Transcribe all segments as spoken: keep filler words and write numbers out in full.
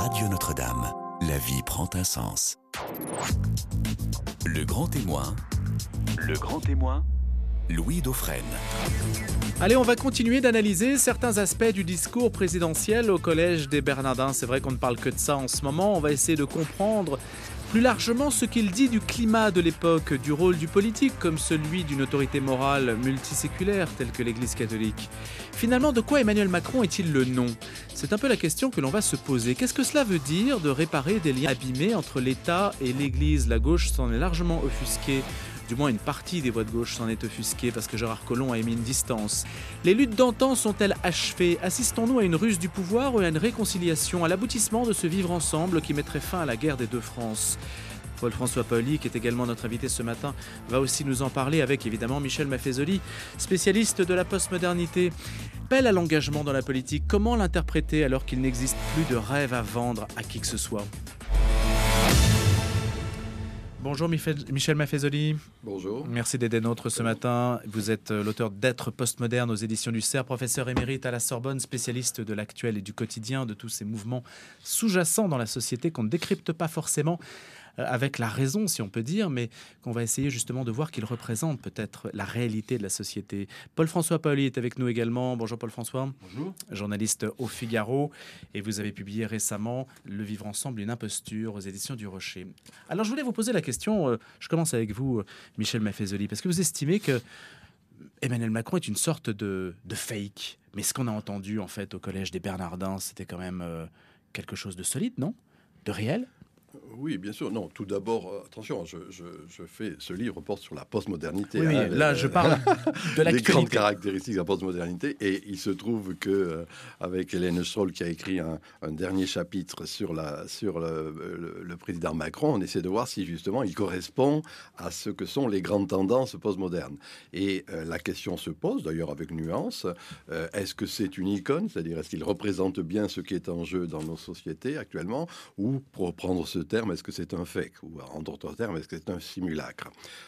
Radio Notre-Dame, la vie prend un sens. Le grand témoin, le grand témoin, Louis Dauphren. Allez, on va continuer d'analyser certains aspects du discours présidentiel au Collège des Bernardins. C'est vrai qu'on ne parle que de ça en ce moment. On va essayer de comprendre plus largement ce qu'il dit du climat de l'époque, du rôle du politique comme celui d'une autorité morale multiséculaire telle que l'Église catholique. Finalement, de quoi Emmanuel Macron est-il le nom ? C'est un peu la question que l'on va se poser. Qu'est-ce que cela veut dire de réparer des liens abîmés entre l'État et l'Église ? La gauche s'en est largement offusquée. Du moins, une partie des voix de gauche s'en est offusquée parce que Gérard Collomb a émis une distance. Les luttes d'antan sont-elles achevées ? Assistons-nous à une ruse du pouvoir ou à une réconciliation, à l'aboutissement de ce vivre ensemble qui mettrait fin à la guerre des deux France ? Paul-François Paoli, qui est également notre invité ce matin, va aussi nous en parler avec évidemment Michel Maffezoli, spécialiste de la postmodernité. Appel à l'engagement dans la politique, comment l'interpréter alors qu'il n'existe plus de rêve à vendre à qui que ce soit ? Bonjour Michel Maffezoli. Bonjour. Merci d'être des nôtres ce matin. Vous êtes l'auteur d'Être postmoderne aux éditions du C E R, professeur émérite à la Sorbonne, spécialiste de l'actuel et du quotidien, de tous ces mouvements sous-jacents dans la société qu'on ne décrypte pas forcément avec la raison, si on peut dire, mais qu'on va essayer justement de voir qu'ils représentent peut-être la réalité de la société. Paul-François Paoli est avec nous également. Bonjour Paul-François. Bonjour. Journaliste au Figaro. Et vous avez publié récemment Le Vivre Ensemble, une imposture aux éditions du Rocher. Alors je voulais vous poser la question, je commence avec vous, Michel Maffezoli, parce que vous estimez que Emmanuel Macron est une sorte de, de fake. Mais ce qu'on a entendu en fait au Collège des Bernardins, c'était quand même euh, quelque chose de solide, non ? De réel ? Oui, bien sûr. Non, tout d'abord, attention, je, je, je fais ce livre porte sur la postmodernité. Oui, hein, là, les, je parle de l'actualité. Les grandes caractéristiques de la postmodernité. Et il se trouve que euh, avec Hélène Stroll, qui a écrit un, un dernier chapitre sur, la, sur le, le, le président Macron, on essaie de voir si justement il correspond à ce que sont les grandes tendances postmodernes. Et euh, la question se pose, d'ailleurs avec nuance, euh, est-ce que c'est une icône, c'est-à-dire est-ce qu'il représente bien ce qui est en jeu dans nos sociétés actuellement, ou pour prendre ce terme, est-ce que c'est un fake, ou en d'autres termes, est-ce que c'est un simulacre ?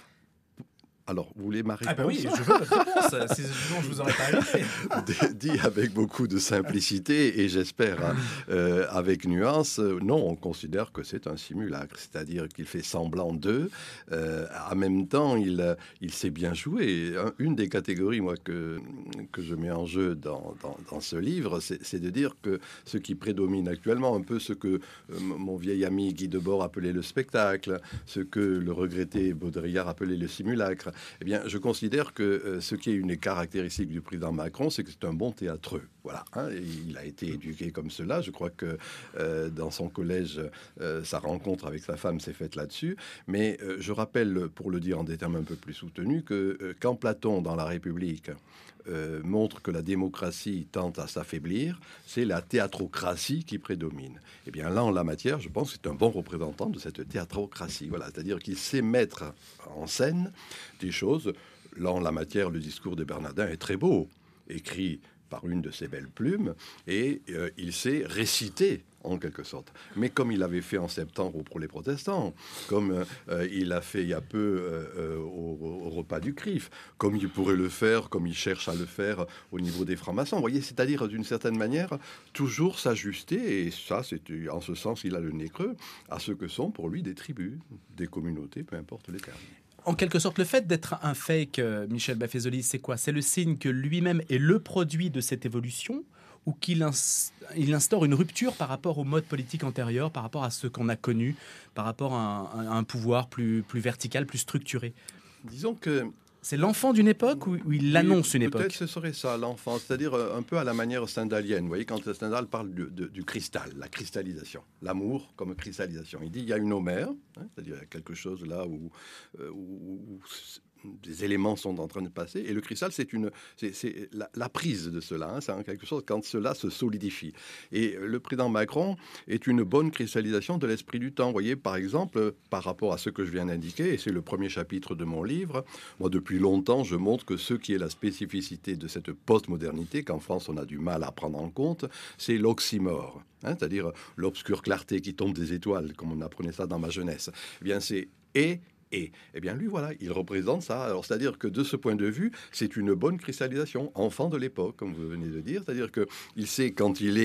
Alors, vous voulez ma réponse ? Ah ben oui, je veux votre réponse, sinon je vous aurais pas invité. Dit avec beaucoup de simplicité et j'espère hein, euh, avec nuance, euh, non, on considère que c'est un simulacre, c'est-à-dire qu'il fait semblant d'eux. Euh, en même temps, il, il sait bien jouer. Une des catégories, moi, que, que je mets en jeu dans, dans, dans ce livre, c'est, c'est de dire que ce qui prédomine actuellement, un peu ce que euh, mon vieil ami Guy Debord appelait le spectacle, ce que le regretté Baudrillard appelait le simulacre, eh bien, je considère que euh, ce qui est une caractéristique du président Macron, c'est que c'est un bon théâtreux. Voilà, hein, il a été éduqué comme cela. Je crois que euh, dans son collège, euh, sa rencontre avec sa femme s'est faite là-dessus. Mais euh, je rappelle, pour le dire en des termes un peu plus soutenus, que euh, quand Platon, dans la République, euh, montre que la démocratie tente à s'affaiblir, c'est la théatrocratie qui prédomine. Eh bien, là, en la matière, je pense que c'est un bon représentant de cette théatrocratie. Voilà, c'est-à-dire qu'il sait mettre en scène des choses. Là, en la matière, le discours des Bernardins est très beau, écrit par une de ses belles plumes, et euh, il sait réciter en quelque sorte. Mais comme il avait fait en septembre pour les protestants, comme euh, il a fait il y a peu euh, au, au repas du C R I F, comme il pourrait le faire, comme il cherche à le faire au niveau des francs-maçons. Vous voyez, c'est-à-dire d'une certaine manière, toujours s'ajuster, et ça, c'est en ce sens, il a le nez creux, à ce que sont pour lui des tribus, des communautés, peu importe les termes. En quelque sorte, le fait d'être un fake, euh, Michel Maffezoli, c'est quoi ? C'est le signe que lui-même est le produit de cette évolution ou qu'il inst- il instaure une rupture par rapport au mode politique antérieur, par rapport à ce qu'on a connu, par rapport à un, à un pouvoir plus, plus vertical, plus structuré ? Disons que c'est l'enfant d'une époque ou, ou il oui, annonce une époque ? Peut-être ce serait ça, l'enfant, c'est-à-dire un peu à la manière stendhalienne. Vous voyez, quand Stendhal parle de, de, du cristal, la cristallisation, l'amour comme cristallisation. Il dit il y a une Homère, hein, c'est-à-dire il y a quelque chose là où, euh, où, où des éléments sont en train de passer, et le cristal, c'est, une, c'est, c'est la, la prise de cela, hein, c'est quelque chose quand cela se solidifie. Et le président Macron est une bonne cristallisation de l'esprit du temps. Vous voyez, par exemple, par rapport à ce que je viens d'indiquer, et c'est le premier chapitre de mon livre, moi, depuis longtemps, je montre que ce qui est la spécificité de cette postmodernité, qu'en France, on a du mal à prendre en compte, c'est l'oxymore, hein, c'est-à-dire l'obscure clarté qui tombe des étoiles, comme on apprenait ça dans ma jeunesse. Eh bien, c'est « et » Et, eh bien, lui, voilà, il représente ça. Alors, c'est-à-dire que de ce point de vue, c'est une bonne cristallisation, enfant de l'époque, comme vous venez de dire. C'est-à-dire qu'il sait quand il est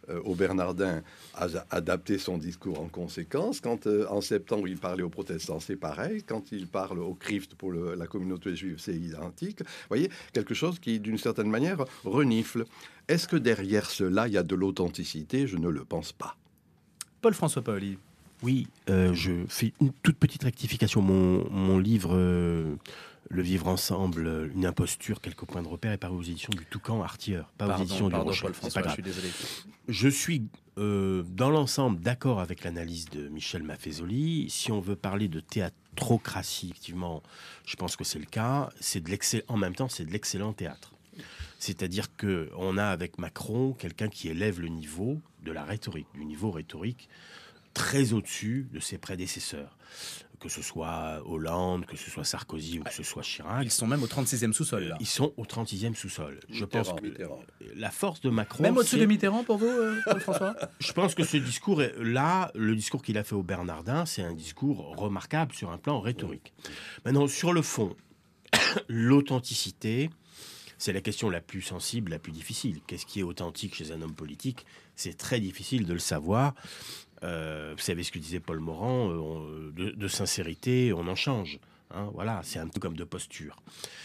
euh, au Bernardin a adapté son discours en conséquence. Quand euh, en septembre il parlait aux protestants, c'est pareil. Quand il parle au Christ pour le, la communauté juive, c'est identique. Vous voyez, quelque chose qui, d'une certaine manière, renifle. Est-ce que derrière cela, il y a de l'authenticité? Je ne le pense pas. Paul-François Paoli. Oui, euh, je fais une toute petite rectification. Mon, mon livre, euh, Le Vivre Ensemble, une imposture, quelques points de repère, est paru aux éditions du Toucan Artilleur, pas Pardon, aux éditions pardon, du Rocher. Paul-François, C'est pas grave. je suis désolé. Je suis, euh, dans l'ensemble, d'accord avec l'analyse de Michel Maffezoli. Si on veut parler de théâtrocratie, effectivement, je pense que c'est le cas. C'est de l'excell- en même temps, c'est de l'excellent théâtre. C'est-à-dire qu'on a avec Macron quelqu'un qui élève le niveau de la rhétorique, du niveau rhétorique, très au-dessus de ses prédécesseurs, que ce soit Hollande, que ce soit Sarkozy ou que ce soit Chirac. Ils sont même au trente-sixième sous-sol, là. Ils sont au trente-sixième sous-sol. Je Mitterrand, pense que Mitterrand. la force de Macron... Même au-dessus c'est- de Mitterrand, pour vous, euh, Paul-François? Je pense que ce discours, est- là, le discours qu'il a fait au Bernardin, c'est un discours remarquable sur un plan rhétorique. Maintenant, sur le fond, l'authenticité, c'est la question la plus sensible, la plus difficile. Qu'est-ce qui est authentique chez un homme politique? C'est très difficile de le savoir. Euh, vous savez ce que disait Paul Morand, euh, on- de, de sincérité, on en change. Hein, voilà, c'est un peu comme de posture.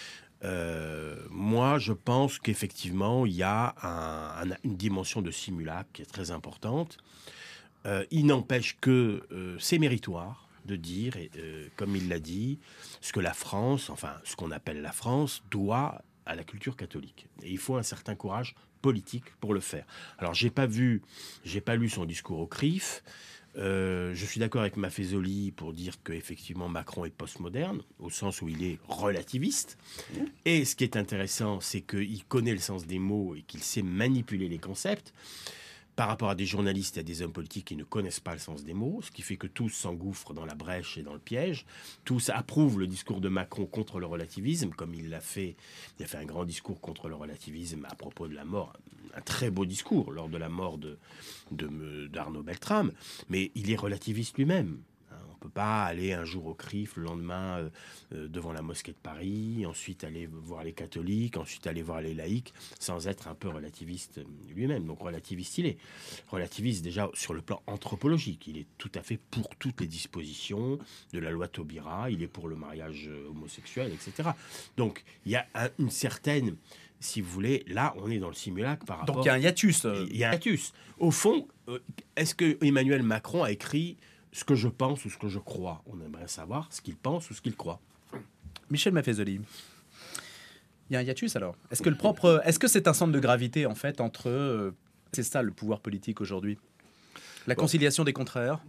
Euh, moi, je pense qu'effectivement, il y a un- un- une dimension de simulacre qui est très importante. Euh, il n'empêche que euh, c'est méritoire de dire, et, euh, comme il l'a dit, ce que la France, enfin, ce qu'on appelle la France, doit à la culture catholique. Et il faut un certain courage politique pour le faire. Alors, j'ai pas vu, j'ai pas lu son discours au C R I F. Euh, je suis d'accord avec Maffezoli pour dire qu'effectivement Macron est postmoderne, au sens où il est relativiste. Et ce qui est intéressant, c'est qu'il connaît le sens des mots et qu'il sait manipuler les concepts. Par rapport à des journalistes et à des hommes politiques qui ne connaissent pas le sens des mots, ce qui fait que tous s'engouffrent dans la brèche et dans le piège. Tous approuvent le discours de Macron contre le relativisme, comme il l'a fait. Il a fait un grand discours contre le relativisme à propos de la mort, un très beau discours lors de la mort de, de, d'Arnaud Beltrame, mais il est relativiste lui-même. On ne peut pas aller un jour au C R I F, le lendemain euh, euh, devant la mosquée de Paris, ensuite aller voir les catholiques, ensuite aller voir les laïcs, sans être un peu relativiste lui-même. Donc relativiste, il est. Relativiste déjà sur le plan anthropologique. Il est tout à fait pour toutes les dispositions de la loi Taubira, il est pour le mariage homosexuel, et cetera. Donc il y a un, une certaine... Si vous voulez, là, on est dans le simulacre par rapport... Donc il y a un hiatus. euh, Il y a un hiatus. Au fond, euh, est-ce que Emmanuel Macron a écrit ce que je pense ou ce que je crois? On aimerait savoir ce qu'il pense ou ce qu'il croit. Michel Maffezoli. Il y a un hiatus alors. Est-ce que le propre, est-ce que c'est un centre de gravité en fait entre, euh, c'est ça le pouvoir politique aujourd'hui, la Bon. conciliation des contraires?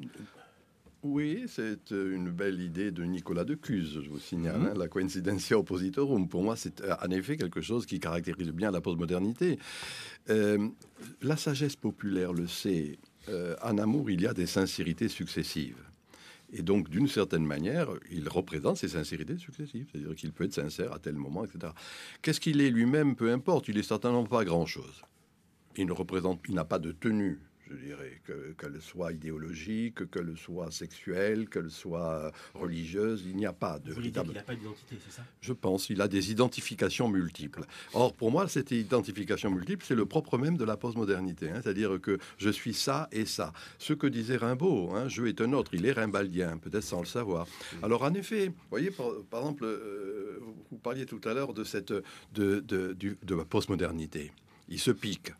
Oui, c'est euh, une belle idée de Nicolas de Cuse, je vous signale, Mhm. hein, la coincidentia oppositorum. Pour moi, c'est euh, en effet quelque chose qui caractérise bien la postmodernité. Euh, la sagesse populaire le sait. Euh, en amour, il y a des sincérités successives. Et donc, d'une certaine manière, il représente ces sincérités successives. C'est-à-dire qu'il peut être sincère à tel moment, et cetera. Qu'est-ce qu'il est lui-même, peu importe. Il est certainement pas grand-chose. Il ne représente, il n'a pas de tenue, je dirais, que, qu'elle soit idéologique, qu'elle soit sexuelle, qu'elle soit religieuse. Il n'y a pas de véritable... n'a pas d'identité, c'est ça? Je pense, il a des identifications multiples. Or, pour moi, cette identification multiple, c'est le propre même de la postmodernité. Hein, c'est-à-dire que je suis ça et ça. Ce que disait Rimbaud, hein, je est un autre, il est rimbaldien, peut-être sans le savoir. Alors, en effet, vous voyez, par, par exemple, euh, vous parliez tout à l'heure de cette de, de, du- de la postmodernité. Il se pique,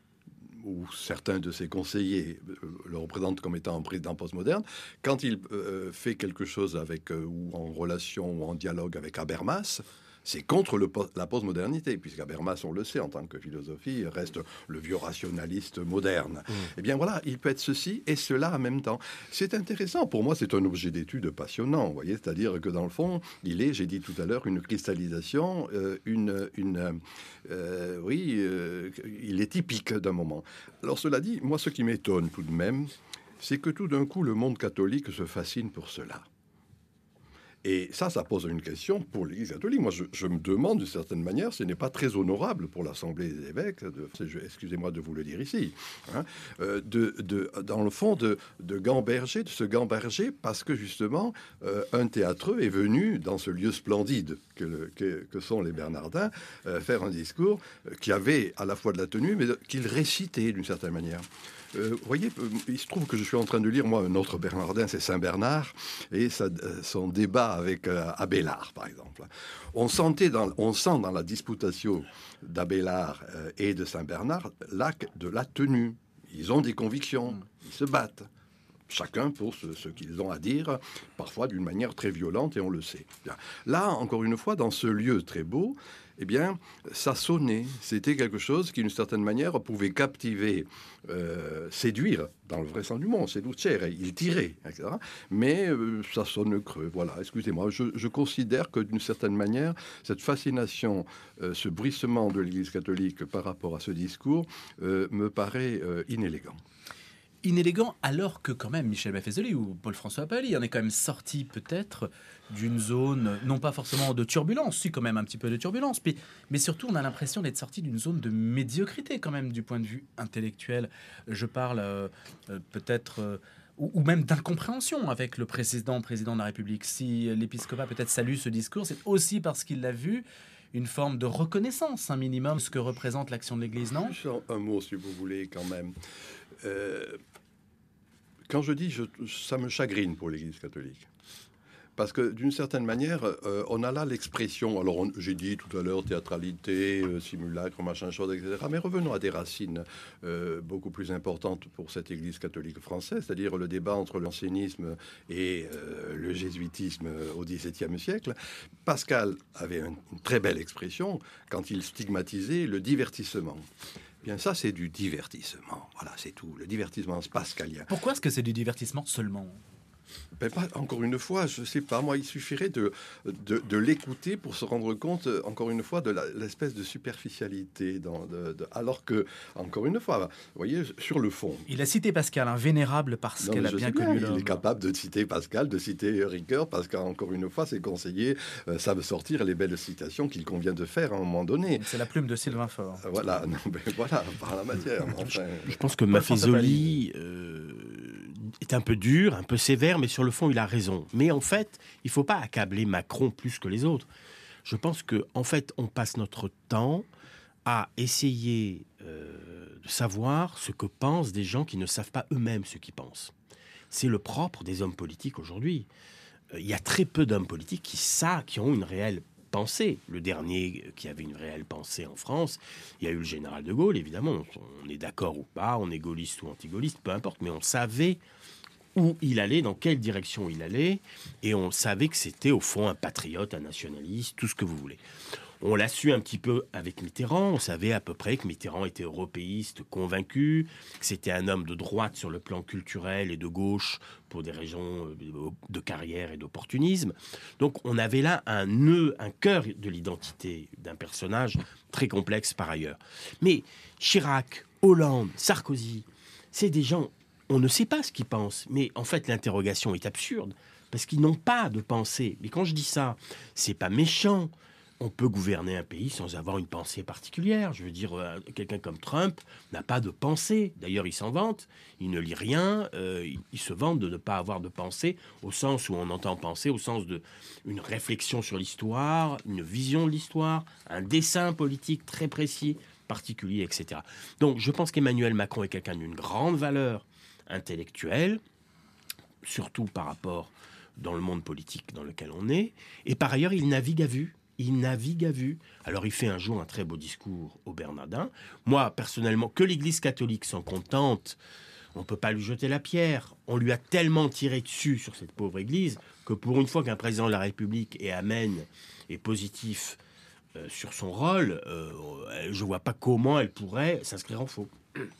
ou certains de ses conseillers euh, le représentent comme étant un président postmoderne, quand il euh, fait quelque chose avec, euh, ou en relation ou en dialogue avec Habermas, c'est contre le, po- la postmodernité, puisqu'Habermas, on le sait, en tant que philosophie, reste le vieux rationaliste moderne. Mmh. Eh bien voilà, il peut être ceci et cela en même temps. C'est intéressant, pour moi c'est un objet d'étude passionnant, vous voyez, c'est-à-dire que dans le fond, il est, j'ai dit tout à l'heure, une cristallisation, euh, une... une euh, oui, euh, il est typique d'un moment. Alors cela dit, moi ce qui m'étonne tout de même, c'est que tout d'un coup le monde catholique se fascine pour cela. Et ça, ça pose une question pour l'Église catholique. Moi, je, je me demande, d'une certaine manière, ce n'est pas très honorable pour l'Assemblée des évêques, de, excusez-moi de vous le dire ici, hein, euh, de, de, dans le fond, de, de gamberger, de se gamberger, parce que justement, euh, un théâtreux est venu dans ce lieu splendide que, le, que, que sont les Bernardins, euh, faire un discours qui avait à la fois de la tenue, mais qu'il récitait d'une certaine manière. Euh, vous voyez, il se trouve que je suis en train de lire, moi, un autre Bernardin, c'est Saint Bernard, et ça, son débat avec euh, Abélard, par exemple. On, sentait dans, on sent dans la disputatio d'Abélard euh, et de Saint Bernard l'acte de la tenue. Ils ont des convictions, ils se battent. Chacun pour ce, ce qu'ils ont à dire, parfois d'une manière très violente, et on le sait. Bien. Là, encore une fois, dans ce lieu très beau, eh bien, ça sonnait. C'était quelque chose qui, d'une certaine manière, pouvait captiver, euh, séduire, dans le vrai sens du mot, séducere, il tirait, et cetera. Mais euh, ça sonne creux. Voilà, excusez-moi. Je, je considère que, d'une certaine manière, cette fascination, euh, ce bruissement de l'Église catholique par rapport à ce discours, euh, me paraît euh, inélégant. Inélégant, alors que quand même Michel Baffezoli ou Paul-François Paoli en est quand même sorti peut-être d'une zone, non pas forcément de turbulence, si quand même un petit peu de turbulence, mais, mais surtout on a l'impression d'être sorti d'une zone de médiocrité quand même du point de vue intellectuel. Je parle euh, euh, peut-être... Euh, ou, ou même d'incompréhension avec le précédent président de la République. Si l'épiscopat peut-être salue ce discours, c'est aussi parce qu'il l'a vu une forme de reconnaissance, un minimum, ce que représente l'action de l'Église, non ? Juste un mot, si vous voulez, quand même. Euh, quand je dis, je, ça me chagrine pour l'Église catholique. Parce que d'une certaine manière, euh, on a là l'expression, alors on, j'ai dit tout à l'heure théâtralité, euh, simulacre, machin chose, et cetera. Mais revenons à des racines euh, beaucoup plus importantes pour cette Église catholique française, c'est-à-dire le débat entre l'ancianisme et euh, le jésuitisme au dix-septième siècle. Pascal avait une, une très belle expression quand il stigmatisait le divertissement. Bien, ça, c'est du divertissement. Voilà, c'est tout. Le divertissement pascalien. Pourquoi est-ce que c'est du divertissement seulement ? Ben pas, encore une fois, je ne sais pas, moi, il suffirait de, de, de l'écouter pour se rendre compte, encore une fois, de la, l'espèce de superficialité. Dans, de, de, alors que, encore une fois, vous voyez, sur le fond... Il a cité Pascal, un vénérable parce non, qu'elle a bien connu l'homme. Il est capable de citer Pascal, de citer Ricoeur, parce qu'encore une fois, ses conseillers euh, savent sortir les belles citations qu'il convient de faire à un moment donné. C'est la plume de Sylvain Faure. Euh, voilà, non, ben, voilà, par la matière. Enfin, je, je pense que Maffezoli euh, est un peu dur, un peu sévère, mais sur le fond, il a raison. Mais en fait, il ne faut pas accabler Macron plus que les autres. Je pense que, en fait, on passe notre temps à essayer euh, de savoir ce que pensent des gens qui ne savent pas eux-mêmes ce qu'ils pensent. C'est le propre des hommes politiques aujourd'hui. Euh, il y a très peu d'hommes politiques qui savent, qui ont une réelle pensée. Le dernier qui avait une réelle pensée en France, il y a eu le général de Gaulle, évidemment. On est d'accord ou pas, on est gaulliste ou anti-gaulliste, peu importe, mais on savait où il allait, dans quelle direction il allait, et on savait que c'était au fond un patriote, un nationaliste, tout ce que vous voulez. On l'a su un petit peu avec Mitterrand, on savait à peu près que Mitterrand était européiste convaincu, que c'était un homme de droite sur le plan culturel et de gauche pour des raisons de carrière et d'opportunisme. Donc on avait là un nœud, un cœur de l'identité d'un personnage très complexe par ailleurs. Mais Chirac, Hollande, Sarkozy, c'est des gens... On ne sait pas ce qu'ils pensent, mais en fait l'interrogation est absurde parce qu'ils n'ont pas de pensée. Mais quand je dis ça, c'est pas méchant. On peut gouverner un pays sans avoir une pensée particulière. Je veux dire, euh, quelqu'un comme Trump n'a pas de pensée. D'ailleurs, il s'en vante. Il ne lit rien. Euh, il, il se vante de ne pas avoir de pensée au sens où on entend penser, au sens de une réflexion sur l'histoire, une vision de l'histoire, un dessin politique très précis, particulier, et cetera. Donc, je pense qu'Emmanuel Macron est quelqu'un d'une grande valeur intellectuel, surtout par rapport dans le monde politique dans lequel on est, et par ailleurs il navigue à vue, il navigue à vue. Alors il fait un jour un très beau discours au Bernardin. Moi personnellement, que l'Église catholique s'en contente, on ne peut pas lui jeter la pierre, on lui a tellement tiré dessus sur cette pauvre Église, que pour une fois qu'un président de la République est amène et positif euh, sur son rôle, euh, je ne vois pas comment elle pourrait s'inscrire en faux.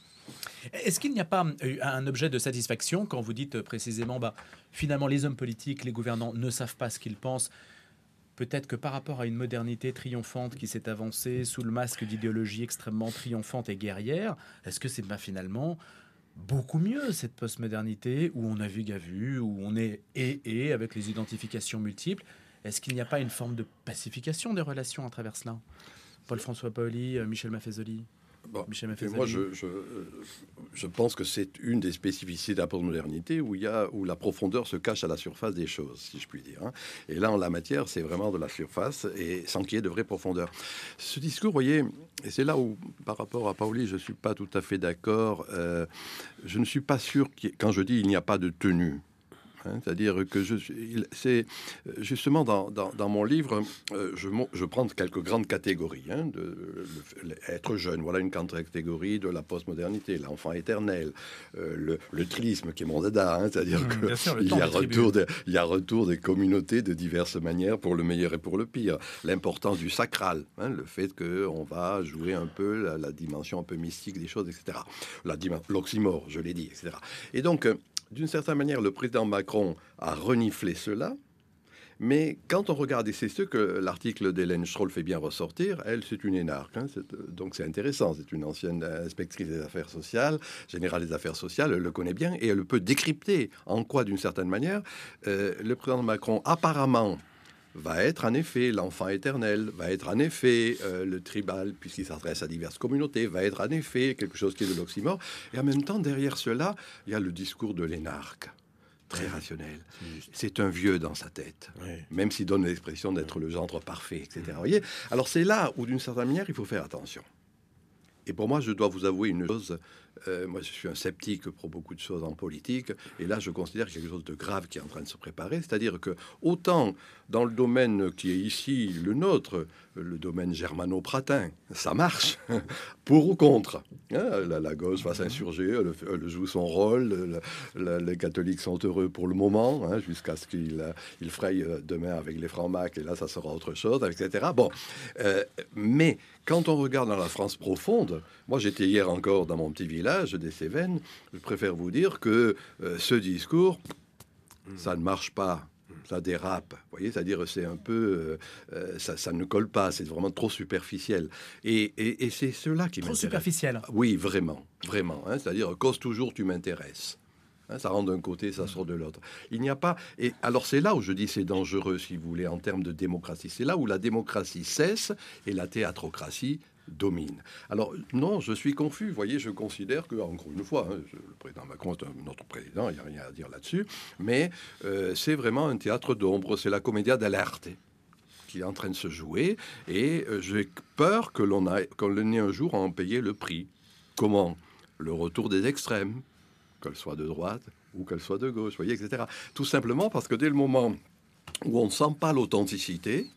Est-ce qu'il n'y a pas un objet de satisfaction quand vous dites précisément, bah, finalement les hommes politiques, les gouvernants ne savent pas ce qu'ils pensent? Peut-être que par rapport à une modernité triomphante qui s'est avancée sous le masque d'idéologie extrêmement triomphante et guerrière, est-ce que c'est bah, finalement beaucoup mieux, cette postmodernité, où on a vu Gavu, où on est et et avec les identifications multiples. Est-ce qu'il n'y a pas une forme de pacification des relations à travers cela? Paul-François Paoli, euh, Michel Maffezoli. Bon, Michel et Maffezoli. moi, je, je, je pense que c'est une des spécificités de la postmodernité où, il y a, où la profondeur se cache à la surface des choses, si je puis dire. Hein. Et là, en la matière, c'est vraiment de la surface et sans qu'il y ait de vraie profondeur. Ce discours, vous voyez, et c'est là où, par rapport à Paoli, je ne suis pas tout à fait d'accord. Euh, je ne suis pas sûr, qu'il y ait, quand je dis il n'y a pas de tenue, Hein, c'est-à-dire que je suis, c'est justement dans, dans, dans mon livre, euh, je, je prends quelques grandes catégories. Hein, de, le, le, être jeune, voilà une grande catégorie de la postmodernité, l'enfant éternel, euh, le, le trisme qui est mon dada, hein, c'est-à-dire mmh, qu'il y a retour de, il y a retour des communautés de diverses manières pour le meilleur et pour le pire. L'importance du sacral, hein, le fait qu'on va jouer un peu la, la dimension un peu mystique des choses, et cetera. La, l'oxymore, je l'ai dit, et cetera. Et donc, d'une certaine manière, le président Macron a reniflé cela, mais quand on regarde, et c'est ce que l'article d'Hélène Schroll fait bien ressortir, elle, c'est une énarque, hein, c'est, donc c'est intéressant, c'est une ancienne inspectrice des affaires sociales, générale des affaires sociales, elle le connaît bien, et elle peut décrypter en quoi, d'une certaine manière, euh, le président Macron, apparemment, va être en effet l'enfant éternel, va être en effet euh, le tribal, puisqu'il s'adresse à diverses communautés, va être en effet quelque chose qui est de l'oxymore. Et en même temps, derrière cela, il y a le discours de l'énarque, très rationnel. C'est un vieux dans sa tête, oui. Même s'il donne l'expression d'être le gendre parfait, et cetera. Vous voyez ? Alors c'est là où, d'une certaine manière, il faut faire attention. Et pour moi, je dois vous avouer une chose. Euh, moi, je suis un sceptique pour beaucoup de choses en politique. Et là, je considère qu'il y a quelque chose de grave qui est en train de se préparer. C'est-à-dire que, autant dans le domaine qui est ici le nôtre, le domaine germano-pratin, ça marche, pour ou contre. Hein, la, la gauche va s'insurger, elle, elle joue son rôle. Le, le, les catholiques sont heureux pour le moment, hein, jusqu'à ce qu'ils il frayent demain avec les francs-macs. Et là, ça sera autre chose, et cetera. Bon, euh, mais quand on regarde dans la France profonde, moi, j'étais hier encore dans mon petit village des Cévennes, je préfère vous dire que euh, ce discours, ça ne marche pas, ça dérape. Vous voyez, c'est-à-dire c'est un peu, euh, ça, ça ne colle pas, c'est vraiment trop superficiel. Et, et, et c'est cela qui m'intéresse. Trop superficiel. Oui, vraiment, vraiment. Hein, c'est-à-dire, cause toujours, tu m'intéresses. Hein, ça rentre d'un côté, ça sort de l'autre. Il n'y a pas. Et alors c'est là où je dis c'est dangereux, si vous voulez, en termes de démocratie. C'est là où la démocratie cesse et la théâtrocratie domine. Alors non, je suis confus. Vous voyez, je considère que, encore une fois, hein, je, le président Macron est un, notre président, il n'y a rien à dire là-dessus, mais euh, c'est vraiment un théâtre d'ombre. C'est la commedia dell'arte qui est en train de se jouer, et euh, j'ai peur que l'on ait, qu'on ait un jour à en payer le prix. Comment ? Le retour des extrêmes, qu'elle soit de droite ou qu'elle soit de gauche, vous voyez, et cetera. Tout simplement parce que dès le moment où on ne sent pas l'authenticité,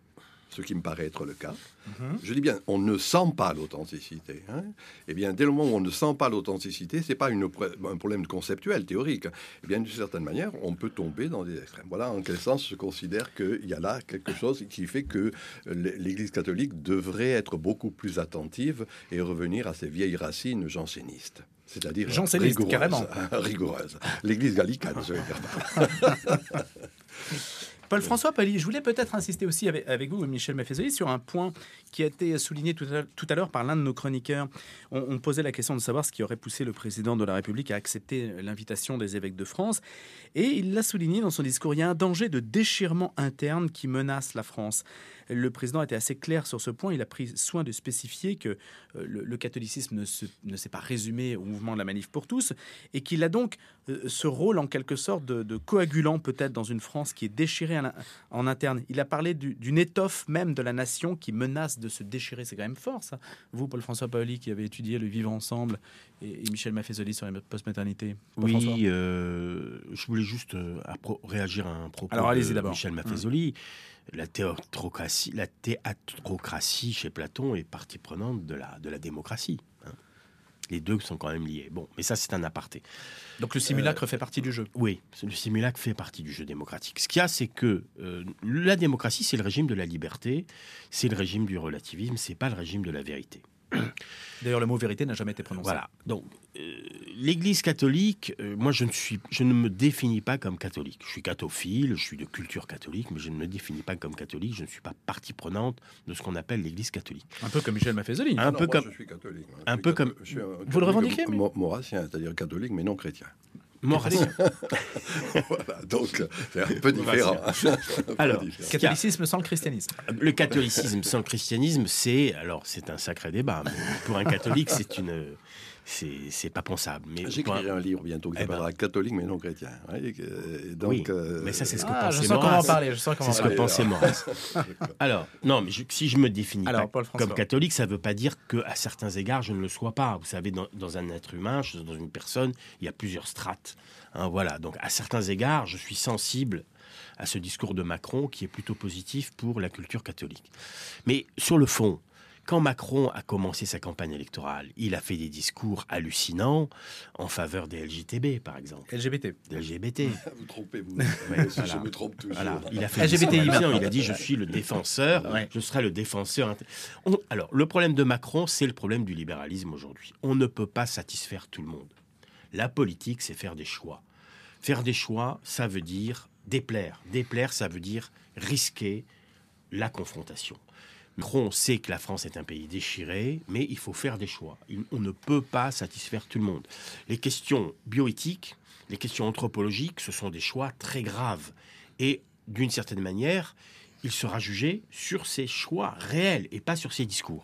ce qui me paraît être le cas, mm-hmm. je dis bien, on ne sent pas l'authenticité. Hein, eh bien, dès le moment où on ne sent pas l'authenticité, c'est pas une, un problème conceptuel, théorique. Eh bien, d'une certaine manière, on peut tomber dans des extrêmes. Voilà en quel sens je considère qu'il y a là quelque chose qui fait que l'Église catholique devrait être beaucoup plus attentive et revenir à ses vieilles racines jansénistes. C'est-à-dire janséniste, carrément. Rigoureuse. L'Église gallicane, je vais dire. Paul-François Paoli, je voulais peut-être insister aussi avec, avec vous, Michel Maffezoli, sur un point qui a été souligné tout à, tout à l'heure par l'un de nos chroniqueurs. On, on posait la question de savoir ce qui aurait poussé le président de la République à accepter l'invitation des évêques de France. Et il l'a souligné dans son discours, il y a un danger de déchirement interne qui menace la France. Le président était assez clair sur ce point. Il a pris soin de spécifier que euh, le, le catholicisme ne, se, ne s'est pas résumé au mouvement de la manif pour tous et qu'il a donc euh, ce rôle en quelque sorte de, de coagulant peut-être dans une France qui est déchirée en, en interne. Il a parlé du, d'une étoffe même de la nation qui menace de se déchirer. C'est quand même fort, ça. Vous, Paul-François Paoli, qui avez étudié le vivre ensemble, et, et Michel Maffezoli sur la post-maternité. Oui, euh, je voulais juste euh, appro- réagir à un propos Alors, allez-y de d'abord. Michel Maffezoli. Mmh. La théâtrocratie, la théâtrocratie chez Platon est partie prenante de la, de la démocratie. Hein. Les deux sont quand même liés. Bon, mais ça, c'est un aparté. Donc le simulacre euh, fait partie du jeu. Oui, le simulacre fait partie du jeu démocratique. Ce qu'il y a, c'est que euh, la démocratie, c'est le régime de la liberté, c'est le régime du relativisme, c'est pas le régime de la vérité. D'ailleurs, le mot vérité n'a jamais été prononcé. Voilà. Donc, euh, l'Église catholique, euh, moi, je ne, suis, je ne me définis pas comme catholique. Je suis cathophile, je suis de culture catholique, mais je ne me définis pas comme catholique. Je ne suis pas partie prenante de ce qu'on appelle l'Église catholique. Un peu comme Michel Maffezoli. Un Non, peu moi, comme... Je suis catholique. Moi. Un Je suis peu catho- comme- je suis un Vous le revendiquez, catholique mais- mo- maurassien, c'est-à-dire catholique, mais non chrétien. Maurassien. Voilà, donc c'est un peu différent. Un peu Alors, différent. Catholicisme sans le christianisme. Le catholicisme sans le christianisme, c'est alors c'est un sacré débat. Mais pour un catholique, c'est une, c'est c'est pas pensable. Mais pour J'écrirai un- un livre bientôt qui Eh ben. s'appellera Catholique mais non chrétien. Vous voyez que- donc, Oui, euh, mais ça, c'est ce que Ah, je pensait sens comment en Maurras. parler. Je sens comment C'est ce en que Allez, pensait alors. Maurras. Alors, non, mais je- si je me définis Alors, pas Paul François. comme catholique, ça ne veut pas dire qu'à certains égards, je ne le sois pas. Vous savez, dans, dans un être humain, dans une personne, il y a plusieurs strates. Hein, voilà. Donc, à certains égards, je suis sensible à ce discours de Macron qui est plutôt positif pour la culture catholique. Mais sur le fond, quand Macron a commencé sa campagne électorale, il a fait des discours hallucinants en faveur des L G T B, par exemple. L G B T. Des L G B T. Vous trompez-vous. Ouais, Si voilà. Je me trompe toujours. Voilà, il a fait L G B T I des discours maintenant. il a dit je suis le défenseur, Ouais. je serai le défenseur. On- alors le problème de Macron, c'est le problème du libéralisme aujourd'hui. On ne peut pas satisfaire tout le monde. La politique, c'est faire des choix. Faire des choix, ça veut dire déplaire. Déplaire, ça veut dire risquer la confrontation. Macron sait que la France est un pays déchiré, mais il faut faire des choix. Il- on ne peut pas satisfaire tout le monde. Les questions bioéthiques, les questions anthropologiques, ce sont des choix très graves. Et d'une certaine manière, il sera jugé sur ses choix réels et pas sur ses discours.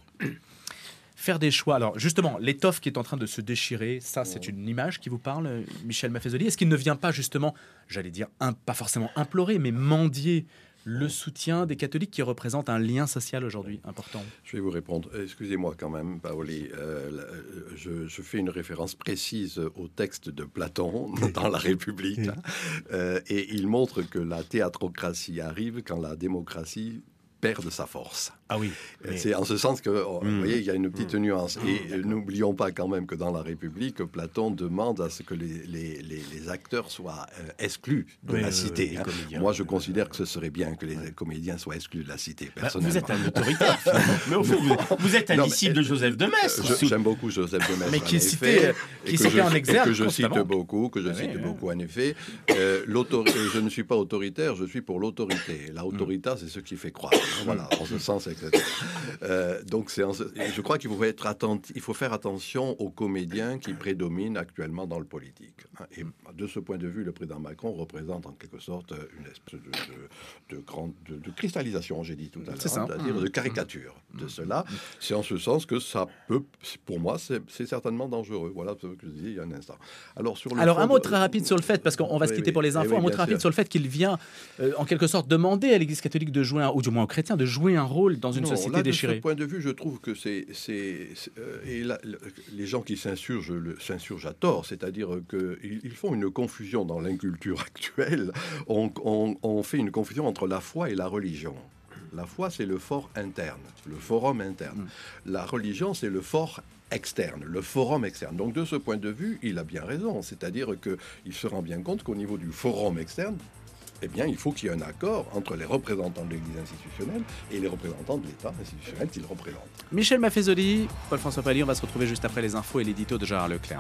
Faire des choix. Alors, justement, l'étoffe qui est en train de se déchirer, ça, c'est une image qui vous parle, euh, Michel Maffezoli. Est-ce qu'il ne vient pas, justement, j'allais dire, un- pas forcément implorer, mais mendier le soutien des catholiques qui représentent un lien social aujourd'hui important? Je vais vous répondre. Excusez-moi quand même, Paoli. Euh, la- je, je fais une référence précise au texte de Platon dans La République. hein. Euh, et il montre que la théâtrocratie arrive quand la démocratie perd de sa force. Ah oui. mais- C'est en ce sens que, oh, Mm. vous voyez, il y a une petite nuance. Et euh, n'oublions pas quand même que dans La République, Platon demande à ce que les, les- les- les acteurs soient euh, exclus de Oui, la oui, cité. oui, les hein. comédiens. Moi, je considère que ce serait bien que les comédiens soient exclus de la cité, Bah, personnellement. vous êtes un autoritaire, finalement. Mais au fond, vous, vous êtes un Non, mais- disciple de Joseph de Metz. Je- J'aime beaucoup Joseph de Maistre. Mais qui en est cité, effet, euh, et qui est que cité je- en et exergue que je cite constamment. beaucoup, que je Ah cite oui, oui. beaucoup en effet. Euh, l'autor- et je ne suis pas autoritaire, je suis pour l'autorité. La autorité, c'est ce qui fait croire. Voilà, en ce sens, et cetera. Euh, donc, c'est en ce- et je crois qu'il faut être attentif, il faut faire attention aux comédiens qui prédominent actuellement dans le politique. hein. Et de ce point de vue, le président Macron représente en quelque sorte une espèce de, de, de grande de, de cristallisation, j'ai dit tout à l'heure, C'est ça. c'est-à-dire de caricature de cela. C'est en ce sens que ça peut, pour moi, c'est c'est certainement dangereux. Voilà ce que je disais il y a un instant. Alors, sur le Alors, fond un mot de- très rapide sur le fait, parce qu'on va se Oui, quitter oui. pour les Eh infos, oui, un mot bien très rapide sûr. sur le fait qu'il vient, euh, en quelque sorte, demander à l'Église catholique de jouer, un, ou du moins aux chrétiens, de jouer un rôle dans une Non, société là, déchirée. De ce point de vue, je trouve que c'est... c'est- c'est, euh, et là, le- les gens qui s'insurgent le- s'insurgent à tort, c'est-à-dire qu'ils ils font une confusion dans l'inculture actuelle. On, on- on fait une confusion entre la foi et la religion. La foi, c'est le fort interne, le forum interne. La religion, c'est le fort externe, le forum externe. Donc, de ce point de vue, il a bien raison. C'est-à-dire qu'il se rend bien compte qu'au niveau du forum externe, eh bien, il faut qu'il y ait un accord entre les représentants de l'Église institutionnelle et les représentants de l'État institutionnel qu'ils représentent. Michel Maffezoli, Paul-François Paoli, on va se retrouver juste après les infos et l'édito de Gérard Leclerc.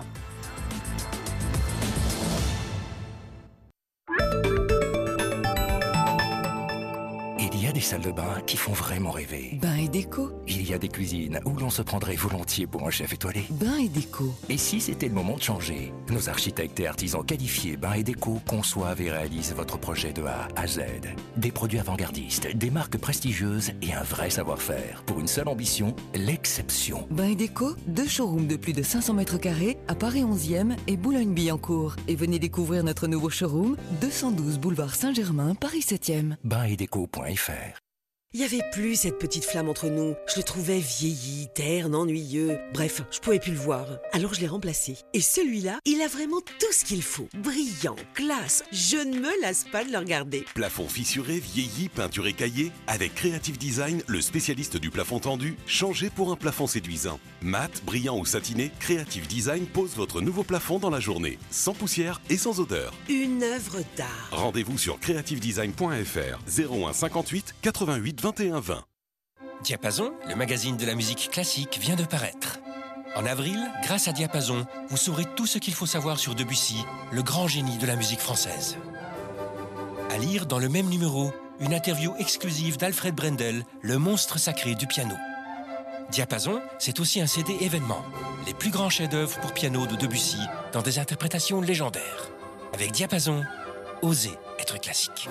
Il y a des salles de bain qui font vraiment rêver. Bain et déco, Il y a des cuisines où l'on se prendrait volontiers pour un chef étoilé. bain et déco. Et si c'était le moment de changer? Nos architectes et artisans qualifiés Bain et Déco conçoivent et réalisent votre projet de A à Z. Des produits avant-gardistes, des marques prestigieuses et un vrai savoir-faire. Pour une seule ambition, l'exception. Bain et déco, deux showrooms de plus de cinq cents mètres carrés à Paris onzième et Boulogne-Billancourt. Et venez découvrir notre nouveau showroom, deux cent douze boulevard Saint-Germain, Paris septième. bain et déco point F R. Il y avait plus cette petite flamme entre nous. Je le trouvais vieilli, terne, ennuyeux. Bref, je pouvais plus le voir. Alors je l'ai remplacé. Et celui-là, il a vraiment tout ce qu'il faut. Brillant, classe. Je ne me lasse pas de le regarder. Plafond fissuré, vieilli, peinture écaillée. Avec Creative Design, le spécialiste du plafond tendu, changez pour un plafond séduisant. Mat, brillant ou satiné, Creative Design pose votre nouveau plafond dans la journée. Sans poussière et sans odeur. Une œuvre d'art. Rendez-vous sur creativedesign point F R zéro un cinquante-huit quatre-vingt-huit vingt et un vingt. Diapason, le magazine de la musique classique, vient de paraître. En avril, grâce à Diapason, vous saurez tout ce qu'il faut savoir sur Debussy, le grand génie de la musique française. À lire dans le même numéro, une interview exclusive d'Alfred Brendel, le monstre sacré du piano. Diapason, c'est aussi un C D événement. Les plus grands chefs-d'œuvre pour piano de Debussy dans des interprétations légendaires. Avec Diapason, osez être classique.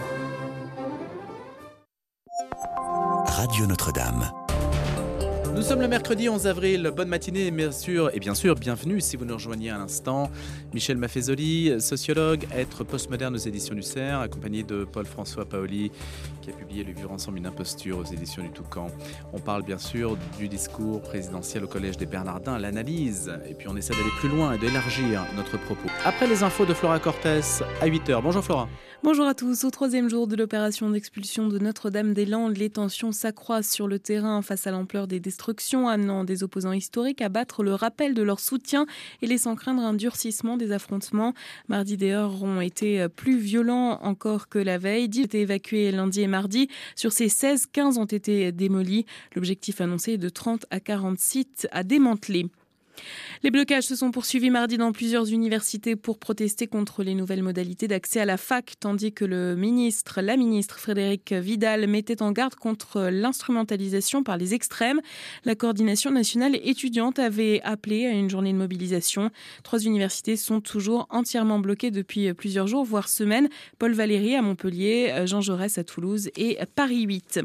Radio Notre-Dame. Nous sommes le mercredi onze avril, bonne matinée bien sûr, et bien sûr bienvenue si vous nous rejoignez à l'instant. Michel Maffezoli, sociologue, être postmoderne aux éditions du Cerf, accompagné de Paul-François Paoli qui a publié Le Vivre ensemble une imposture aux éditions du Toucan. On parle bien sûr du discours présidentiel au Collège des Bernardins, l'analyse, et puis on essaie d'aller plus loin et d'élargir notre propos. Après les infos de Flora Cortés à huit heures. Bonjour Flora. Bonjour à tous. Au troisième jour de l'opération d'expulsion de Notre-Dame-des-Landes, les tensions s'accroissent sur le terrain face à l'ampleur des destructions, amenant des opposants historiques à battre le rappel de leur soutien et laissant craindre un durcissement des affrontements. Mardi, des heurts ont été plus violents encore que la veille. dix ont été évacués lundi et mardi. Sur ces seize, quinze ont été démolis. L'objectif annoncé est de trente à quarante sites à démanteler. Les blocages se sont poursuivis mardi dans plusieurs universités pour protester contre les nouvelles modalités d'accès à la fac, tandis que le ministre, la ministre Frédérique Vidal mettait en garde contre l'instrumentalisation par les extrêmes. La coordination nationale étudiante avait appelé à une journée de mobilisation. Trois universités sont toujours entièrement bloquées depuis plusieurs jours, voire semaines. Paul Valéry à Montpellier, Jean Jaurès à Toulouse et Paris huit.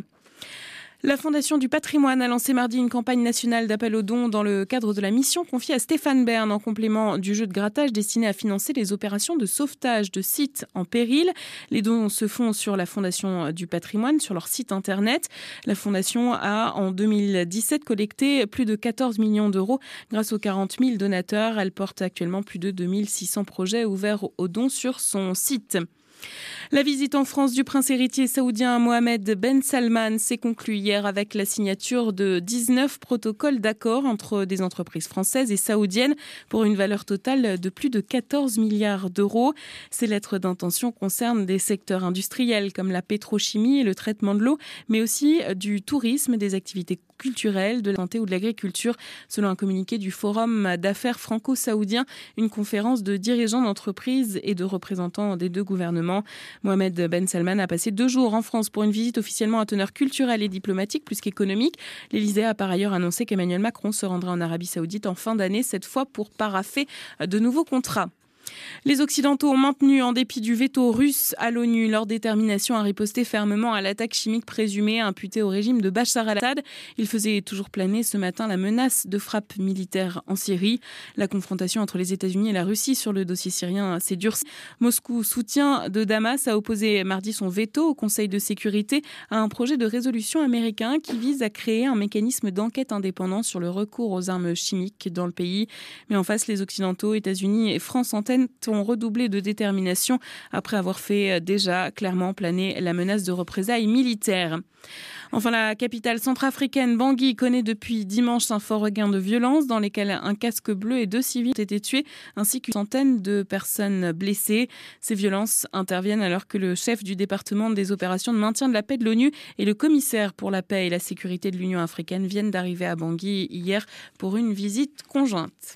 La Fondation du patrimoine a lancé mardi une campagne nationale d'appel aux dons dans le cadre de la mission confiée à Stéphane Bern en complément du jeu de grattage destiné à financer les opérations de sauvetage de sites en péril. Les dons se font sur la Fondation du patrimoine, sur leur site internet. La Fondation a en deux mille dix-sept collecté plus de quatorze millions d'euros grâce aux quarante mille donateurs. Elle porte actuellement plus de deux mille six cents projets ouverts aux dons sur son site. La visite en France du prince héritier saoudien Mohamed Ben Salman s'est conclue hier avec la signature de dix-neuf protocoles d'accord entre des entreprises françaises et saoudiennes pour une valeur totale de plus de quatorze milliards d'euros. Ces lettres d'intention concernent des secteurs industriels comme la pétrochimie et le traitement de l'eau, mais aussi du tourisme, des activités culturelles, de la santé ou de l'agriculture, selon un communiqué du Forum d'affaires franco-saoudien, une conférence de dirigeants d'entreprises et de représentants des deux gouvernements. Mohamed Ben Salman a passé deux jours en France pour une visite officiellement à teneur culturelle et diplomatique plus qu'économique. L'Élysée a par ailleurs annoncé qu'Emmanuel Macron se rendra en Arabie Saoudite en fin d'année, cette fois pour paraffer de nouveaux contrats. Les Occidentaux ont maintenu, en dépit du veto russe à l'ONU, leur détermination à riposter fermement à l'attaque chimique présumée imputée au régime de Bachar al-Assad. Il faisait toujours planer ce matin la menace de frappe militaire en Syrie. La confrontation entre les États-Unis et la Russie sur le dossier syrien s'est durcie. Moscou, soutien de Damas, a opposé mardi son veto au Conseil de sécurité à un projet de résolution américain qui vise à créer un mécanisme d'enquête indépendant sur le recours aux armes chimiques dans le pays. Mais en face, les Occidentaux, États-Unis et France Antenne ont redoublé de détermination après avoir fait déjà clairement planer la menace de représailles militaires. Enfin, la capitale centrafricaine, Bangui, connaît depuis dimanche un fort regain de violence dans lesquels un casque bleu et deux civils ont été tués, ainsi qu'une centaine de personnes blessées. Ces violences interviennent alors que le chef du département des opérations de maintien de la paix de l'ONU et le commissaire pour la paix et la sécurité de l'Union africaine viennent d'arriver à Bangui hier pour une visite conjointe.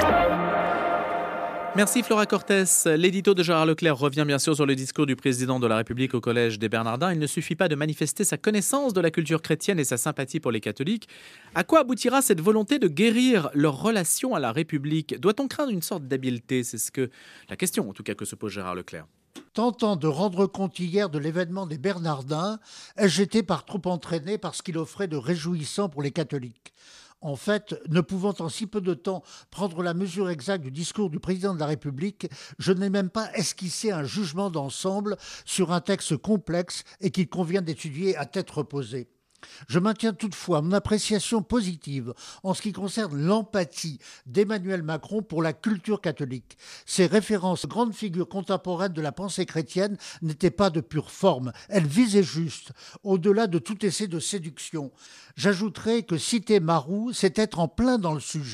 Merci Flora Cortés. L'édito de Gérard Leclerc revient bien sûr sur le discours du président de la République au Collège des Bernardins. Il ne suffit pas de manifester sa connaissance de la culture chrétienne et sa sympathie pour les catholiques. À quoi aboutira cette volonté de guérir leur relation à la République ? Doit-on craindre une sorte d'habileté ? C'est ce que la question en tout cas que se pose Gérard Leclerc. Tentant de rendre compte hier de l'événement des Bernardins, ai-je été par trop entraîné par ce qu'il offrait de réjouissant pour les catholiques ? En fait, ne pouvant en si peu de temps prendre la mesure exacte du discours du président de la République, je n'ai même pas esquissé un jugement d'ensemble sur un texte complexe et qu'il convient d'étudier à tête reposée. Je maintiens toutefois mon appréciation positive en ce qui concerne l'empathie d'Emmanuel Macron pour la culture catholique. Ses références aux grandes figures contemporaines de la pensée chrétienne n'étaient pas de pure forme, elles visaient juste, au-delà de tout essai de séduction. J'ajouterai que citer Marou, c'est être en plein dans le sujet.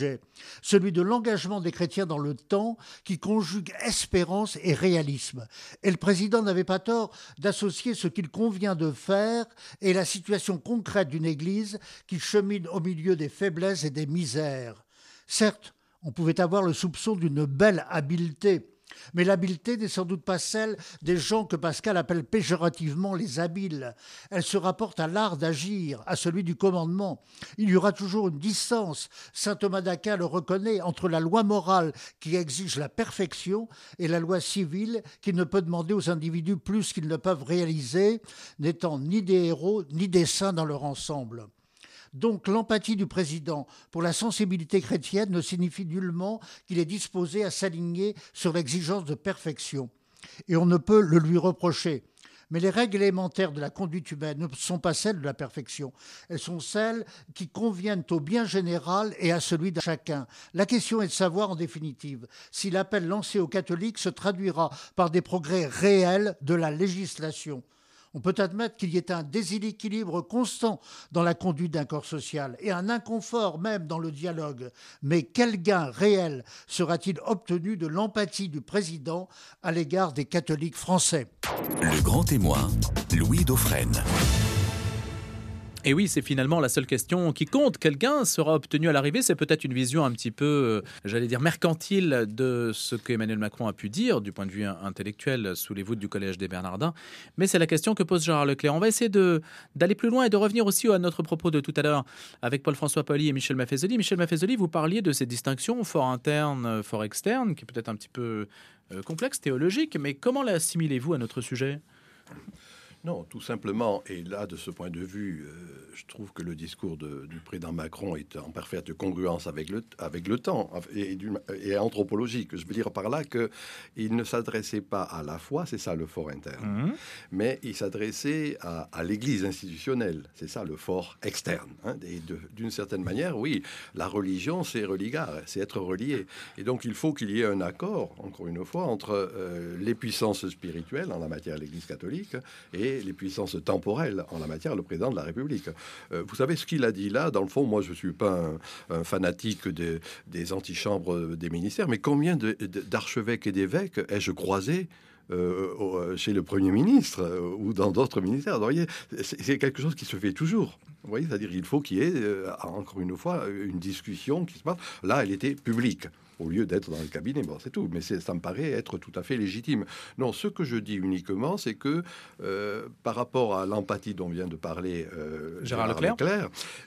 celui de l'engagement des chrétiens dans le temps qui conjugue espérance et réalisme. Et le président n'avait pas tort d'associer ce qu'il convient de faire et la situation concrète d'une Église qui chemine au milieu des faiblesses et des misères. Certes, on pouvait avoir le soupçon d'une belle habileté, mais l'habileté n'est sans doute pas celle des gens que Pascal appelle péjorativement les habiles. Elle se rapporte à l'art d'agir, à celui du commandement. Il y aura toujours une distance, saint Thomas d'Aquin le reconnaît, entre la loi morale qui exige la perfection et la loi civile qui ne peut demander aux individus plus qu'ils ne peuvent réaliser, n'étant ni des héros ni des saints dans leur ensemble. Donc l'empathie du président pour la sensibilité chrétienne ne signifie nullement qu'il est disposé à s'aligner sur l'exigence de perfection. Et on ne peut le lui reprocher. Mais les règles élémentaires de la conduite humaine ne sont pas celles de la perfection. Elles sont celles qui conviennent au bien général et à celui de chacun. La question est de savoir, en définitive, si l'appel lancé aux catholiques se traduira par des progrès réels de la législation. On peut admettre qu'il y ait un déséquilibre constant dans la conduite d'un corps social et un inconfort même dans le dialogue. Mais quel gain réel sera-t-il obtenu de l'empathie du président à l'égard des catholiques français ? Le grand témoin, Louis Dauphren. Et oui, c'est finalement la seule question qui compte. Quel gain sera obtenu à l'arrivée ? C'est peut-être une vision un petit peu, euh, j'allais dire, mercantile de ce qu'Emmanuel Macron a pu dire du point de vue intellectuel sous les voûtes du Collège des Bernardins. Mais c'est la question que pose Gérard Leclerc. On va essayer de, d'aller plus loin et de revenir aussi à notre propos de tout à l'heure avec Paul-François Paoli et Michel Maffezoli. Michel Maffezoli, vous parliez de ces distinctions, fort interne, fort externe, qui est peut-être un petit peu euh, complexe, théologique. Mais comment l'assimilez-vous à notre sujet ? Non, tout simplement, et là, de ce point de vue, euh, je trouve que le discours de, du président Macron est en parfaite congruence avec le, avec le temps et, et, et anthropologique. Je veux dire par là qu'il ne s'adressait pas à la foi, c'est ça le fort interne, mmh. mais il s'adressait à, à l'Église institutionnelle, c'est ça le fort externe. Hein, et de, d'une certaine manière, oui, la religion, c'est religar, c'est être relié. Et donc, il faut qu'il y ait un accord, encore une fois, entre euh, les puissances spirituelles, en la matière l'Église catholique, et les puissances temporelles en la matière, le président de la République. Euh, vous savez ce qu'il a dit là, dans le fond, moi je ne suis pas un, un fanatique de, des antichambres des ministères, mais combien de, de, d'archevêques et d'évêques ai-je croisé euh, chez le Premier ministre euh, ou dans d'autres ministères? Vous voyez, c'est, c'est quelque chose qui se fait toujours. Vous voyez, c'est-à-dire qu'il faut qu'il y ait, euh, encore une fois, une discussion qui se passe. Là, elle était publique, au lieu d'être dans le cabinet. Bon, c'est tout. Mais c'est, ça me paraît être tout à fait légitime. Non, ce que je dis uniquement, c'est que euh, par rapport à l'empathie dont vient de parler euh, Gérard, Gérard Leclerc, Leclerc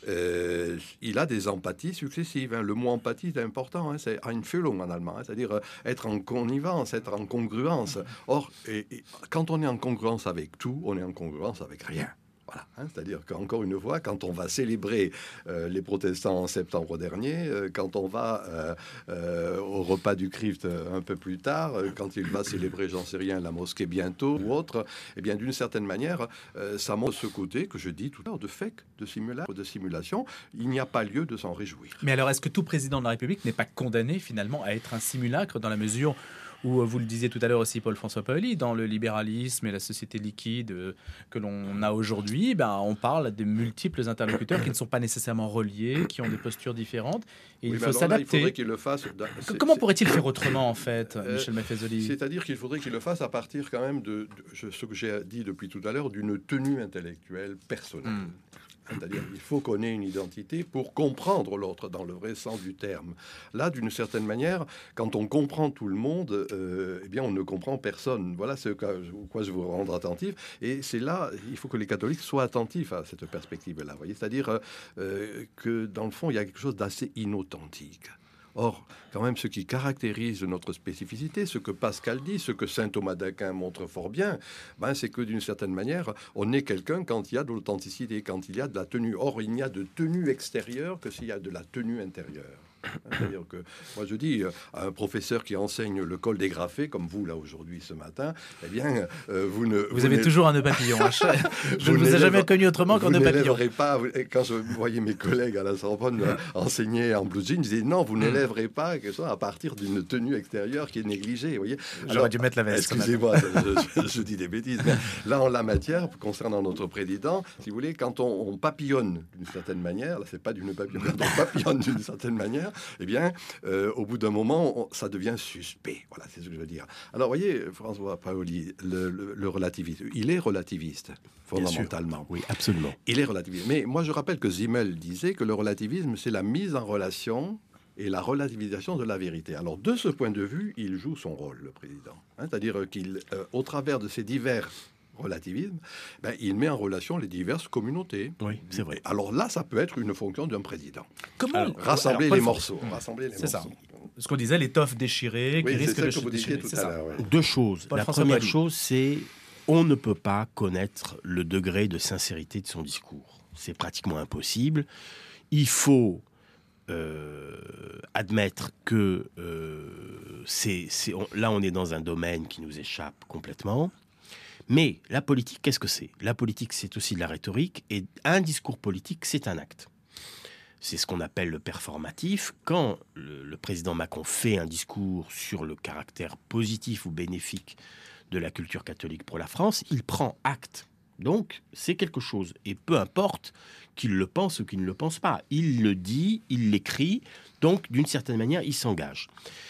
euh, il a des empathies successives. Hein. Le mot empathie est important. Hein. C'est Einfühlung en allemand. Hein. C'est-à-dire euh, être en connivence, être en congruence. Or, et, et, quand on est en congruence avec tout, on est en congruence avec rien. Voilà, hein, c'est-à-dire qu'encore une fois, quand on va célébrer euh, les protestants en septembre dernier, euh, quand on va euh, euh, au repas du Christ euh, un peu plus tard, euh, quand il va célébrer, j'en sais rien, la mosquée bientôt ou autre, eh bien d'une certaine manière, euh, ça montre ce côté que je dis tout à l'heure de fake, de simulacre, de simulation. Il n'y a pas lieu de s'en réjouir. Mais alors, est-ce que tout président de la République n'est pas condamné finalement à être un simulacre dans la mesure où, vous le disiez tout à l'heure aussi, Paul-François Paoli, dans le libéralisme et la société liquide que l'on a aujourd'hui, ben, on parle de multiples interlocuteurs qui ne sont pas nécessairement reliés, qui ont des postures différentes, et oui, il faut s'adapter. Là, il faudrait qu'il le fasse. C'est, Comment c'est... pourrait-il faire autrement, en fait, euh, Michel Maffezoli ? C'est-à-dire qu'il faudrait qu'il le fasse à partir quand même de, de ce que j'ai dit depuis tout à l'heure, d'une tenue intellectuelle personnelle. Mmh. C'est-à-dire qu'il faut qu'on ait une identité pour comprendre l'autre dans le vrai sens du terme. Là, d'une certaine manière, quand on comprend tout le monde, euh, eh bien, on ne comprend personne. Voilà ce au quoi je veux rendre attentif. Et c'est là, il faut que les catholiques soient attentifs à cette perspective-là. Vous voyez, c'est-à-dire euh, que, dans le fond, il y a quelque chose d'assez inauthentique. Or, quand même, ce qui caractérise notre spécificité, ce que Pascal dit, ce que saint Thomas d'Aquin montre fort bien, ben, c'est que d'une certaine manière, on est quelqu'un quand il y a de l'authenticité, quand il y a de la tenue. Or, il n'y a de tenue extérieure que s'il y a de la tenue intérieure. C'est-à-dire que, moi je dis, à un professeur qui enseigne le col dégrafé, comme vous là aujourd'hui ce matin, eh bien, euh, vous ne... Vous, vous avez toujours un nœud papillon. Hein. Je ne vous ai jamais connu autrement qu'un nœud papillon. Pas, quand je voyais mes collègues à la Sorbonne enseigner en blue jean, je disais non, vous n'élèverez pas quelque chose à partir d'une tenue extérieure qui est négligée. Vous voyez. J'aurais Alors, dû mettre la veste. Excusez-moi, je, je, je dis des bêtises. Mais là, en la matière, concernant notre président, si vous voulez, quand on, on papillonne d'une certaine manière, là, c'est pas d'une papillon, quand on papillonne d'une certaine manière, eh bien, euh, au bout d'un moment, on, ça devient suspect. Voilà, c'est ce que je veux dire. Alors, voyez, François Paoli, le, le, le relativiste, il est relativiste, fondamentalement. Oui, absolument. Il est relativiste. Mais moi, je rappelle que Simmel disait que le relativisme, c'est la mise en relation et la relativisation de la vérité. Alors, de ce point de vue, il joue son rôle, le président. Hein, c'est-à-dire qu'il, euh, au travers de ces divers relativismes, ben, il met en relation les diverses communautés. Oui, c'est vrai. Alors là, ça peut être une fonction d'un président. Comment alors, rassembler alors, les morceaux. Rassembler les c'est morceaux. ça. Ce qu'on disait, l'étoffe déchirée, oui, qui risque de que vous déchirer. tout C'est à ça. l'heure, ouais. Deux choses. Paul La François première Paoli. chose, c'est on ne peut pas connaître le degré de sincérité de son discours. C'est pratiquement impossible. Il faut euh, admettre que euh, c'est, c'est, on, là, on est dans un domaine qui nous échappe complètement. Mais la politique, qu'est-ce que c'est ? La politique, c'est aussi de la rhétorique. Et un discours politique, c'est un acte. C'est ce qu'on appelle le performatif. Quand le, le président Macron fait un discours sur le caractère positif ou bénéfique de la culture catholique pour la France, il prend acte. Donc, c'est quelque chose. Et peu importe qu'il le pense ou qu'il ne le pense pas. Il le dit, il l'écrit. Donc, d'une certaine manière, il s'engage.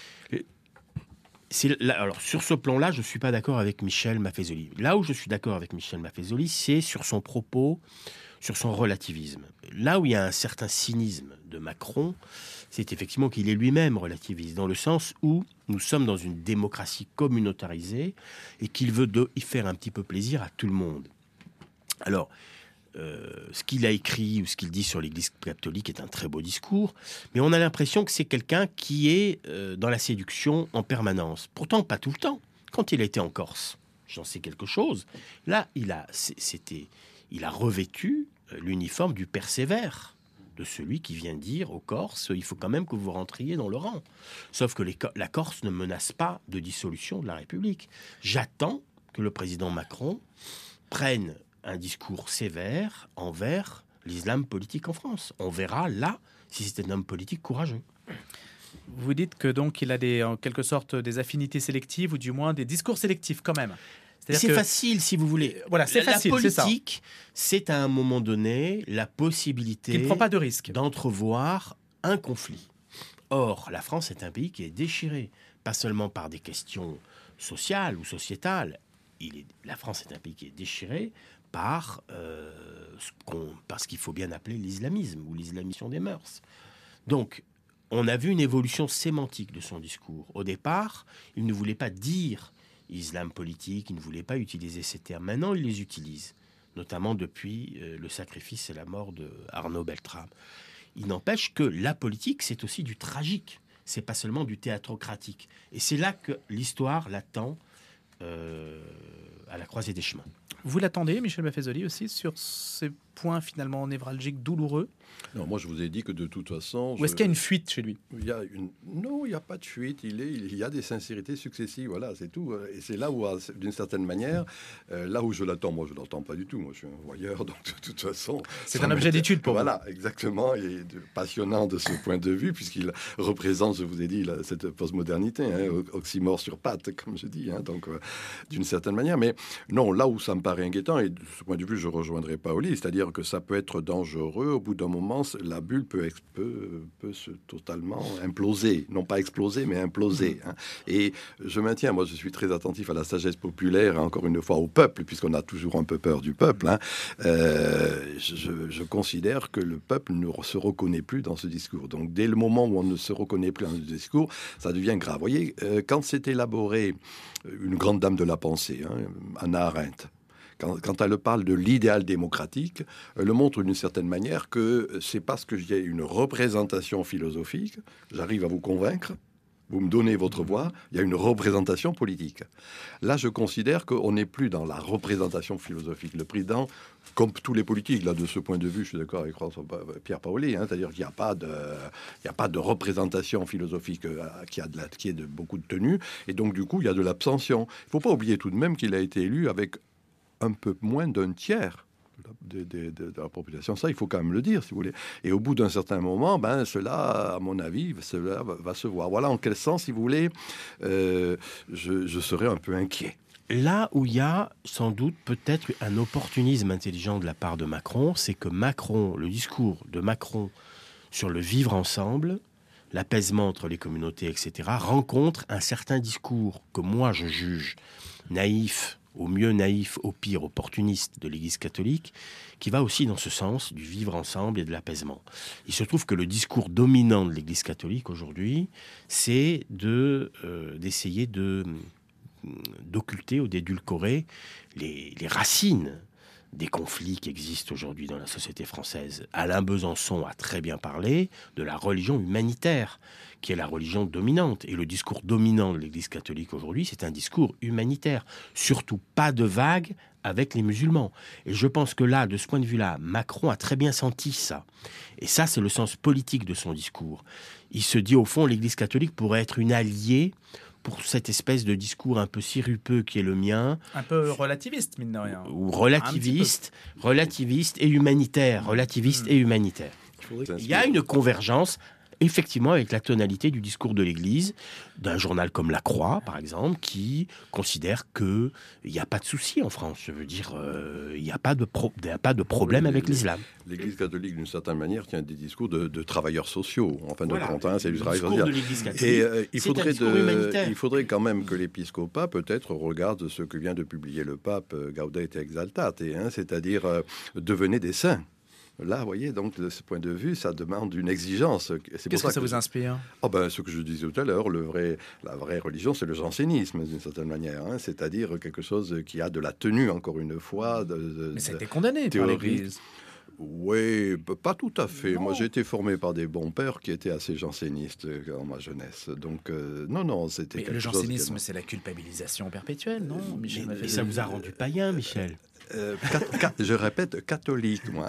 C'est là, alors, sur ce plan-là, je ne suis pas d'accord avec Michel Maffezoli. Là où je suis d'accord avec Michel Maffezoli, c'est sur son propos, sur son relativisme. Là où il y a un certain cynisme de Macron, c'est effectivement qu'il est lui-même relativiste, dans le sens où nous sommes dans une démocratie communautarisée et qu'il veut de, y faire un petit peu plaisir à tout le monde. Alors, euh, ce qu'il a écrit ou ce qu'il dit sur l'Église catholique est un très beau discours, mais on a l'impression que c'est quelqu'un qui est euh, dans la séduction en permanence. Pourtant, pas tout le temps. Quand il a été en Corse, j'en sais quelque chose, là, il a, c'était, il a revêtu l'uniforme du père sévère, de celui qui vient dire aux Corses, il faut quand même que vous rentriez dans le rang. Sauf que les, la Corse ne menace pas de dissolution de la République. J'attends que le président Macron prenne un discours sévère envers l'islam politique en France. On verra là si c'est un homme politique courageux. Vous dites que donc il a des, en quelque sorte des affinités sélectives ou du moins des discours sélectifs quand même. C'est, c'est que, facile si vous voulez. Voilà, c'est la, facile. La politique, c'est, c'est à un moment donné la possibilité qui ne prend pas de risque d'entrevoir un conflit. Or, la France est un pays qui est déchiré, pas seulement par des questions sociales ou sociétales. Il est, la France est un pays qui est déchiré par euh, ce, qu'on, par ce qu'il faut bien appeler l'islamisme ou l'islamisation des mœurs. Donc, on a vu une évolution sémantique de son discours. Au départ, il ne voulait pas dire islam politique, il ne voulait pas utiliser ces termes. Maintenant, il les utilise, notamment depuis euh, le sacrifice et la mort de Arnaud Beltrame. Il n'empêche que la politique, c'est aussi du tragique. C'est pas seulement du théatrocratique. Et c'est là que l'histoire l'attend euh, à la croisée des chemins. Vous l'attendez, Michel Maffezoli, aussi, sur ces points finalement névralgiques, douloureux ? Non, moi je vous ai dit que de toute façon... Ou est-ce je... qu'il y a une fuite chez lui ? il y a une... Non, il n'y a pas de fuite. Il, est... il y a des sincérités successives, voilà, c'est tout. Et c'est là où, d'une certaine manière, euh, là où je l'attends, moi je ne l'attends pas du tout. Moi je suis un voyeur, donc de toute façon... C'est un objet d'étude pour voilà, vous. Voilà, exactement. Et de... passionnant de ce point de vue, puisqu'il représente, je vous ai dit, là, cette postmodernité, hein, oxymore sur pattes, comme je dis, hein, donc euh, d'une certaine manière. Mais non, là où ça me paraît inquiétant, et de ce point de vue, je rejoindrai Paoli, c'est-à-dire que ça peut être dangereux. Au bout d'un moment, la bulle peut, peut, peut se totalement imploser. Non pas exploser, mais imploser. Hein. Et je maintiens, moi je suis très attentif à la sagesse populaire, encore une fois au peuple, puisqu'on a toujours un peu peur du peuple. Hein. Euh, je, je considère que le peuple ne se reconnaît plus dans ce discours. Donc dès le moment où on ne se reconnaît plus dans ce discours, ça devient grave. Vous voyez, euh, quand s'est élaborée une grande dame de la pensée, hein, Hannah Arendt, Quand, quand elle parle de l'idéal démocratique, elle montre d'une certaine manière que c'est parce que j'ai une représentation philosophique, j'arrive à vous convaincre, vous me donnez votre voix, il y a une représentation politique. Là, je considère qu'on n'est plus dans la représentation philosophique. Le président, comme tous les politiques, là, de ce point de vue, je suis d'accord avec François Pierre Paoli, hein, c'est-à-dire qu'il n'y a pas de, il n'y a pas de représentation philosophique euh, qui a de la, qui est de beaucoup de tenue, et donc du coup, il y a de l'abstention. Il ne faut pas oublier tout de même qu'il a été élu avec un peu moins d'un tiers de, de, de, de la population. Ça, il faut quand même le dire, si vous voulez. Et au bout d'un certain moment, ben, cela, à mon avis, cela va, va se voir. Voilà en quel sens, si vous voulez, euh, je, je serais un peu inquiet. Là où il y a sans doute peut-être un opportunisme intelligent de la part de Macron, c'est que Macron, le discours de Macron sur le vivre ensemble, l'apaisement entre les communautés, et cetera, rencontre un certain discours que moi je juge naïf, au mieux naïf, au pire opportuniste de l'Église catholique, qui va aussi dans ce sens du vivre ensemble et de l'apaisement. Il se trouve que le discours dominant de l'Église catholique aujourd'hui, c'est de, euh, d'essayer de, d'occulter ou d'édulcorer les, les racines des conflits qui existent aujourd'hui dans la société française. Alain Besançon a très bien parlé de la religion humanitaire, qui est la religion dominante. Et le discours dominant de l'Église catholique aujourd'hui, c'est un discours humanitaire. Surtout pas de vague avec les musulmans. Et je pense que là, de ce point de vue-là, Macron a très bien senti ça. Et ça, c'est le sens politique de son discours. Il se dit, au fond, l'Église catholique pourrait être une alliée pour cette espèce de discours un peu sirupeux qui est le mien. Un peu relativiste, mine de rien. Ou relativiste, relativiste et humanitaire. Relativiste mmh. et humanitaire. Il y a une convergence, effectivement, avec la tonalité du discours de l'Église, d'un journal comme La Croix, par exemple, qui considère qu'il n'y a pas de souci en France. Je veux dire, euh, il n'y a pas de, pro- y a pas de problème oui, avec l'islam. L'Église catholique, d'une certaine manière, tient des discours de, de travailleurs sociaux. En fin voilà. de compte, hein, c'est du travail social. Et euh, il, faudrait de, il faudrait quand même que l'épiscopat, peut-être, regarde ce que vient de publier le pape Gaudete Exsultate, hein, c'est-à-dire euh, devenez des saints. Là, vous voyez, donc de ce point de vue, ça demande une exigence. C'est Qu'est-ce ça que ça que vous inspire ? Oh ben, ce que je disais tout à l'heure, le vrai, la vraie religion, c'est le jansénisme, d'une certaine manière. Hein, c'est-à-dire quelque chose qui a de la tenue, encore une fois. De, de, Mais ça a été condamné par l'Église. Oui, pas tout à fait. Non. Moi, j'ai été formé par des bons pères qui étaient assez jansénistes dans ma jeunesse. Donc, euh, non, non, c'était Mais quelque le chose... jansénisme, qui... c'est la culpabilisation perpétuelle, non, Michel ? Mais, mais ça vous a rendu païen, Michel ? Euh, cat, cat, je répète, catholique, moi.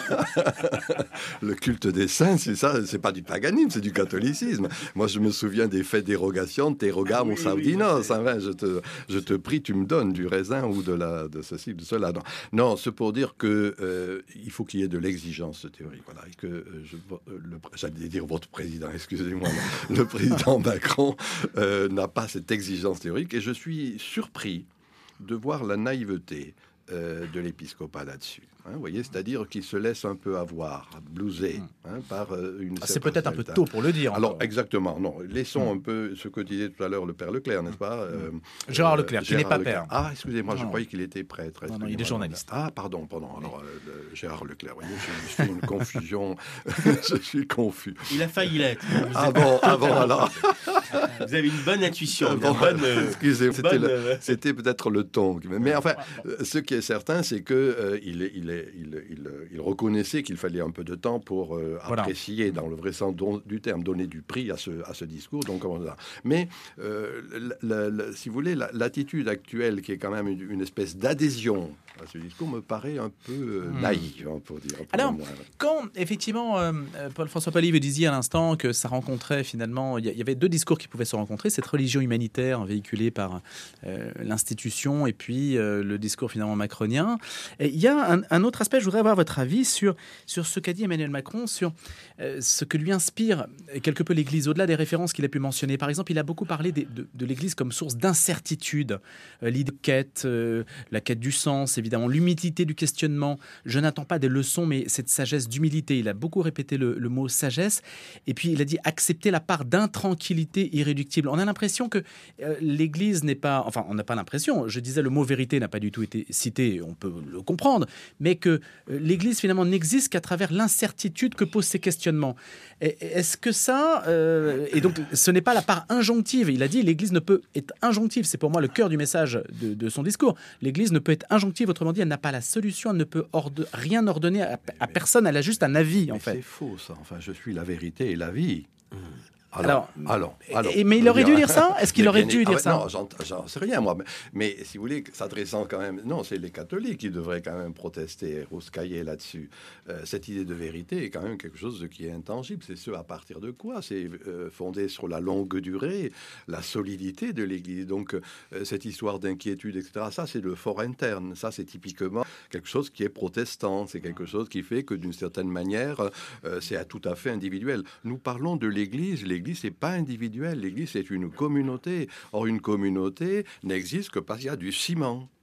Le culte des saints, c'est ça, c'est pas du paganisme, c'est du catholicisme. Moi, je me souviens des fêtes d'érogation, terrogam ou saudinos. Enfin, je te, je te prie, tu me donnes du raisin ou de la, de ceci, de cela. Non, non, c'est pour dire que euh, il faut qu'il y ait de l'exigence théorique. Voilà, et que euh, je, le, j'allais dire votre président, excusez-moi, le président Macron euh, n'a pas cette exigence théorique, et je suis surpris de voir la naïveté Euh, de l'épiscopat là-dessus. Hein, vous voyez, c'est-à-dire qu'il se laisse un peu avoir, blouser hein, par euh, une... Ah, c'est peut-être un peu tôt pour le dire. Alors, encore. exactement. Non, laissons mmh. un peu ce que disait tout à l'heure le père Leclerc, n'est-ce pas euh, Gérard Leclerc, euh, qui n'est pas Leclerc. père. Ah, excusez-moi, non. je croyais qu'il était prêtre. Non, non, il est journaliste. Ah, pardon, pardon. Alors, euh, le, Gérard Leclerc, voyez, je, je fais une confusion. Je suis confus. Il a failli l'être. Ah bon, ah bon, alors... Vous avez une bonne intuition. Bon, bonne, euh, excusez, c'était, bonne, euh... c'était peut-être le ton. Mais enfin, ce qui est certain, c'est que euh, il, est, il, est, il, il, il reconnaissait qu'il fallait un peu de temps pour euh, voilà. apprécier, dans le vrai sens du terme, donner du prix à ce, à ce discours. Donc, mais euh, la, la, si vous voulez, la, l'attitude actuelle, qui est quand même une, une espèce d'adhésion à ce discours, me paraît un peu euh, mmh. naïve, hein, pour dire. Pour Alors, quand effectivement, euh, Paul-François Paly, vous disiez à l'instant que ça rencontrait finalement, il y, y avait deux discours qui pouvaient se rencontrer, cette religion humanitaire véhiculée par euh, l'institution et puis euh, le discours finalement macronien. Et il y a un, un autre aspect, je voudrais avoir votre avis sur, sur ce qu'a dit Emmanuel Macron, sur euh, ce que lui inspire quelque peu l'Église, au-delà des références qu'il a pu mentionner. Par exemple, il a beaucoup parlé de, de, de l'Église comme source d'incertitude, euh, l'idée de quête, euh, la quête du sens, évidemment, l'humilité du questionnement. Je n'attends pas des leçons, mais cette sagesse d'humilité. Il a beaucoup répété le, le mot sagesse. Et puis, il a dit accepter la part d'intranquillité irréductible. On a l'impression que euh, l'Église n'est pas... Enfin, on n'a pas l'impression. Je disais, le mot vérité n'a pas du tout été cité. On peut le comprendre. Mais que euh, l'Église, finalement, n'existe qu'à travers l'incertitude que posent ces questionnements. Et, est-ce que ça... Euh, et donc, ce n'est pas la part injonctive. Il a dit, l'Église ne peut être injonctive. C'est pour moi le cœur du message de, de son discours. L'Église ne peut être injonctive. Autrement dit, elle n'a pas la solution. Elle ne peut orde- rien ordonner à, à personne. Elle a juste un avis, mais en fait. C'est faux, ça. Enfin, je suis la vérité et la vie. Mmh. Alors, alors, alors, alors, et, mais il aurait dû dire ça ? Est-ce qu'il aurait dû ah, dire ouais, ça ? Non, j'en, j'en sais rien, moi. Mais, mais si vous voulez, s'adressant quand même... Non, c'est les catholiques qui devraient quand même protester, rouskailler là-dessus. Euh, cette idée de vérité est quand même quelque chose qui est intangible. C'est ce à partir de quoi ? C'est euh, fondé sur la longue durée, la solidité de l'Église. Donc, euh, cette histoire d'inquiétude, et cetera, ça, c'est le fort interne. Ça, c'est typiquement quelque chose qui est protestant. C'est quelque chose qui fait que, d'une certaine manière, euh, c'est tout à fait individuel. Nous parlons de l'Église. L'Église, c'est pas individuel. L'Église, c'est une communauté. Or, une communauté n'existe que parce qu'il y a du ciment.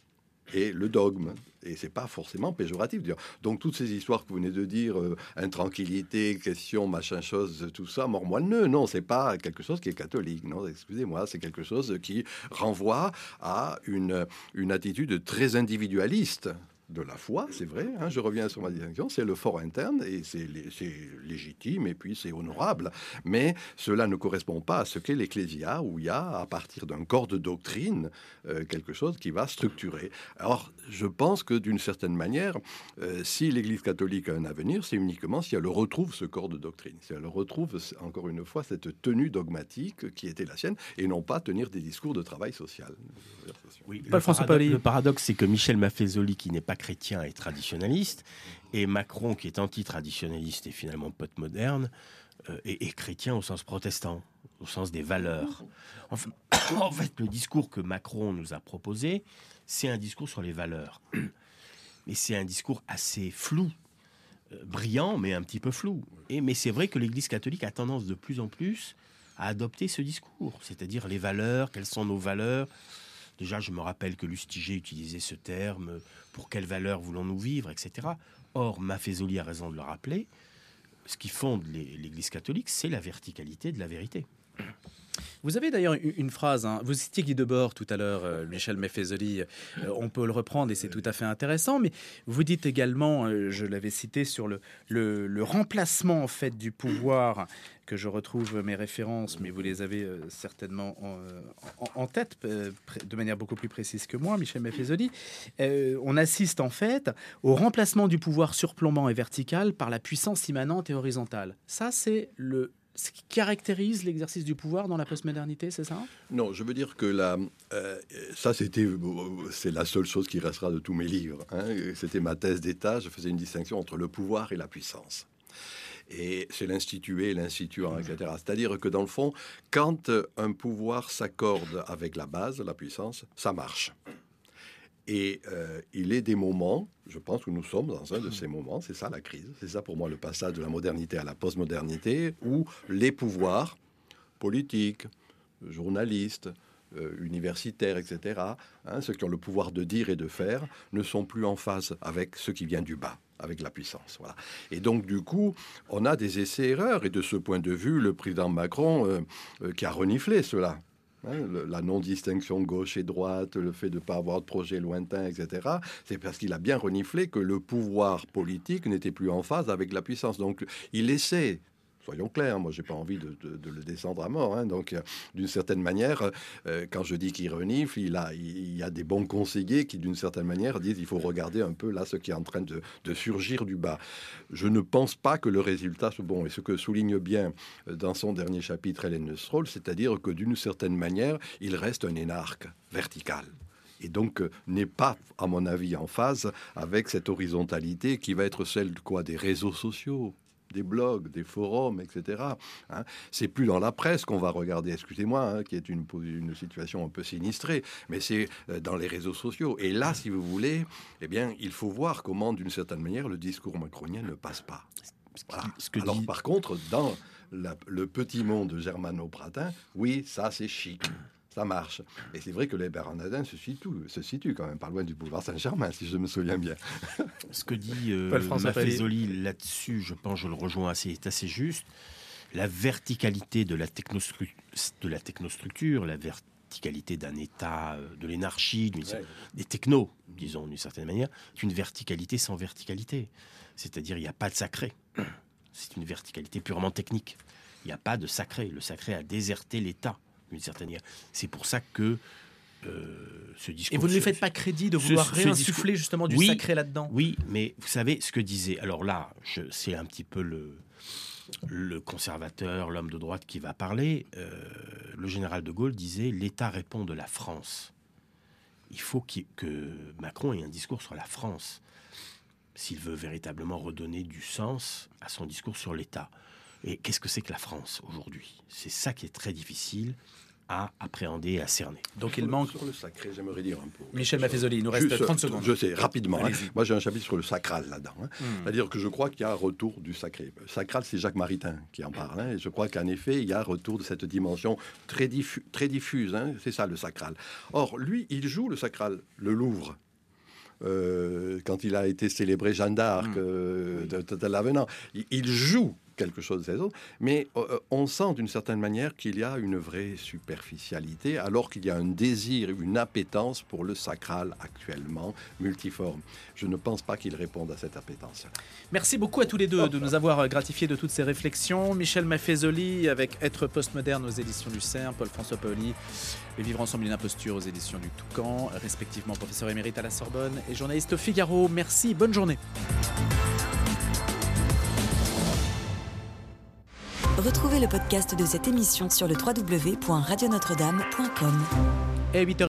et le dogme. Et c'est pas forcément péjoratif. Donc toutes ces histoires que vous venez de dire, euh, intranquillité, question, machin chose, tout ça, mormoineux, non, c'est pas quelque chose qui est catholique. Non, excusez-moi, c'est quelque chose qui renvoie à une, une attitude très individualiste de la foi, c'est vrai, hein, je reviens sur ma distinction, c'est le fort interne et c'est, c'est légitime et puis c'est honorable, mais cela ne correspond pas à ce qu'est l'Ecclésia, où il y a, à partir d'un corps de doctrine, euh, quelque chose qui va structurer. Alors, je pense que d'une certaine manière, euh, si l'Église catholique a un avenir, c'est uniquement si elle retrouve ce corps de doctrine, si elle retrouve, encore une fois, cette tenue dogmatique qui était la sienne, et non pas tenir des discours de travail social. Oui, le, parado- le paradoxe, c'est que Michel Maffezoli, qui n'est pas chrétien et traditionnaliste, et Macron, qui est anti-traditionnaliste et finalement post-moderne, euh, et, et chrétien au sens protestant, au sens des valeurs. Enfin, en fait, le discours que Macron nous a proposé, c'est un discours sur les valeurs. Mais c'est un discours assez flou, euh, brillant, mais un petit peu flou. Et, mais c'est vrai que l'Église catholique a tendance de plus en plus à adopter ce discours, c'est-à-dire les valeurs, quelles sont nos valeurs. Déjà, je me rappelle que Lustiger utilisait ce terme, pour quelles valeurs voulons-nous vivre, et cetera. Or, Maffezoli a raison de le rappeler, ce qui fonde les, l'Église catholique, c'est la verticalité de la vérité. Vous avez d'ailleurs une phrase, hein. Vous citiez Guy Debord tout à l'heure, euh, Michel Maffezoli, euh, on peut le reprendre et c'est tout à fait intéressant, mais vous dites également, euh, je l'avais cité, sur le, le, le remplacement en fait du pouvoir, que je retrouve mes références, mais vous les avez euh, certainement en, en, en tête, euh, de manière beaucoup plus précise que moi, Michel Maffezoli. Euh, on assiste en fait au remplacement du pouvoir surplombant et vertical par la puissance immanente et horizontale. Ça, c'est le... ce qui caractérise l'exercice du pouvoir dans la postmodernité, c'est ça ? Non, je veux dire que la, euh, ça, c'était, c'est la seule chose qui restera de tous mes livres. Hein. C'était ma thèse d'État, je faisais une distinction entre le pouvoir et la puissance. Et c'est l'institué, l'instituant, et cetera. C'est-à-dire que dans le fond, quand un pouvoir s'accorde avec la base, la puissance, ça marche. Et euh, il est des moments, je pense que nous sommes dans un de ces moments, c'est ça la crise, c'est ça pour moi le passage de la modernité à la postmodernité, où les pouvoirs politiques, journalistes, euh, universitaires, et cetera, hein, ceux qui ont le pouvoir de dire et de faire, ne sont plus en phase avec ce qui vient du bas, avec la puissance. Voilà. Et donc, du coup, on a des essais-erreurs, et de ce point de vue, le président Macron, euh, euh, qui a reniflé cela, hein, le, la non-distinction gauche et droite, le fait de ne pas avoir de projet lointain, et cetera, c'est parce qu'il a bien reniflé que le pouvoir politique n'était plus en phase avec la puissance. Donc, il essaie... Soyons clairs, moi, j'ai pas envie de, de, de le descendre à mort. Hein. Donc, euh, d'une certaine manière, euh, quand je dis qu'il renifle, il, a, il y a des bons conseillers qui, d'une certaine manière, disent il faut regarder un peu là ce qui est en train de, de surgir du bas. Je ne pense pas que le résultat soit bon. Et ce que souligne bien dans son dernier chapitre Hélène Neustrol, c'est-à-dire que d'une certaine manière, il reste un énarque vertical. Et donc, euh, n'est pas, à mon avis, en phase avec cette horizontalité qui va être celle de quoi, des réseaux sociaux, des blogs, des forums, et cetera. Hein, c'est plus dans la presse qu'on va regarder, excusez-moi, hein, qui est une, une situation un peu sinistrée, mais c'est euh, dans les réseaux sociaux. Et là, si vous voulez, eh bien, il faut voir comment, d'une certaine manière, le discours macronien ne passe pas. Voilà. Ce que Alors, dit... par contre, dans la, le petit monde germano-pratin, oui, ça, c'est chic. Ça marche. Et c'est vrai que les Bernardins se situent, se situent quand même pas loin du boulevard Saint-Germain, si je me souviens bien. Ce que dit euh, Maffezoli là-dessus, je pense, je le rejoins assez, est assez juste. La verticalité de la, technostru- de la technostructure, la verticalité d'un État, de l'énarchie, d'une, ouais. des technos, disons d'une certaine manière, c'est une verticalité sans verticalité. C'est-à-dire, il n'y a pas de sacré. C'est une verticalité purement technique. Il n'y a pas de sacré. Le sacré a déserté l'État. D'une certaine manière. C'est pour ça que euh, ce discours... Et vous ne lui faites pas crédit de vouloir ce, ce réinsuffler discours, justement du oui, sacré là-dedans. Oui, mais vous savez ce que disait... Alors là, je, c'est un petit peu le, le conservateur, l'homme de droite qui va parler. Euh, le général de Gaulle disait « L'État répond de la France ». Il faut qu'il, que Macron ait un discours sur la France, s'il veut véritablement redonner du sens à son discours sur l'État. Et qu'est-ce que c'est que la France aujourd'hui ? C'est ça qui est très difficile à appréhender et à cerner. Donc il manque... Sur le sacré, j'aimerais dire un peu. Michel Maffezoli, il nous reste Juste, trente secondes. Je sais, rapidement. Hein. Moi, j'ai un chapitre sur le sacral là-dedans. Hein. Hmm. C'est-à-dire que je crois qu'il y a un retour du sacré. Sacral, c'est Jacques Maritain qui en parle. Hein. Et je crois qu'en effet, il y a un retour de cette dimension très, diffu- très diffuse. Hein. C'est ça, le sacral. Or, lui, il joue le sacral, le Louvre. euh, quand il a été célébré Jeanne d'Arc, mmh. euh, de, de, de l'avenant. Il, il joue quelque chose de ces autres, mais euh, on sent d'une certaine manière qu'il y a une vraie superficialité, alors qu'il y a un désir, une appétence pour le sacral actuellement multiforme. Je ne pense pas qu'il réponde à cette appétence. Merci beaucoup à tous les deux de nous avoir gratifié de toutes ces réflexions. Michel Maffezoli avec Être postmoderne aux éditions du C E R N, Paul-François Paoli et Vivre ensemble une imposture aux éditions du Toucan, respectivement professeur émérite à la Sorbonne et journaliste au Figaro. Merci, bonne journée. Retrouvez le podcast de cette émission sur le w w w point radio notre dame point com. Et huit heures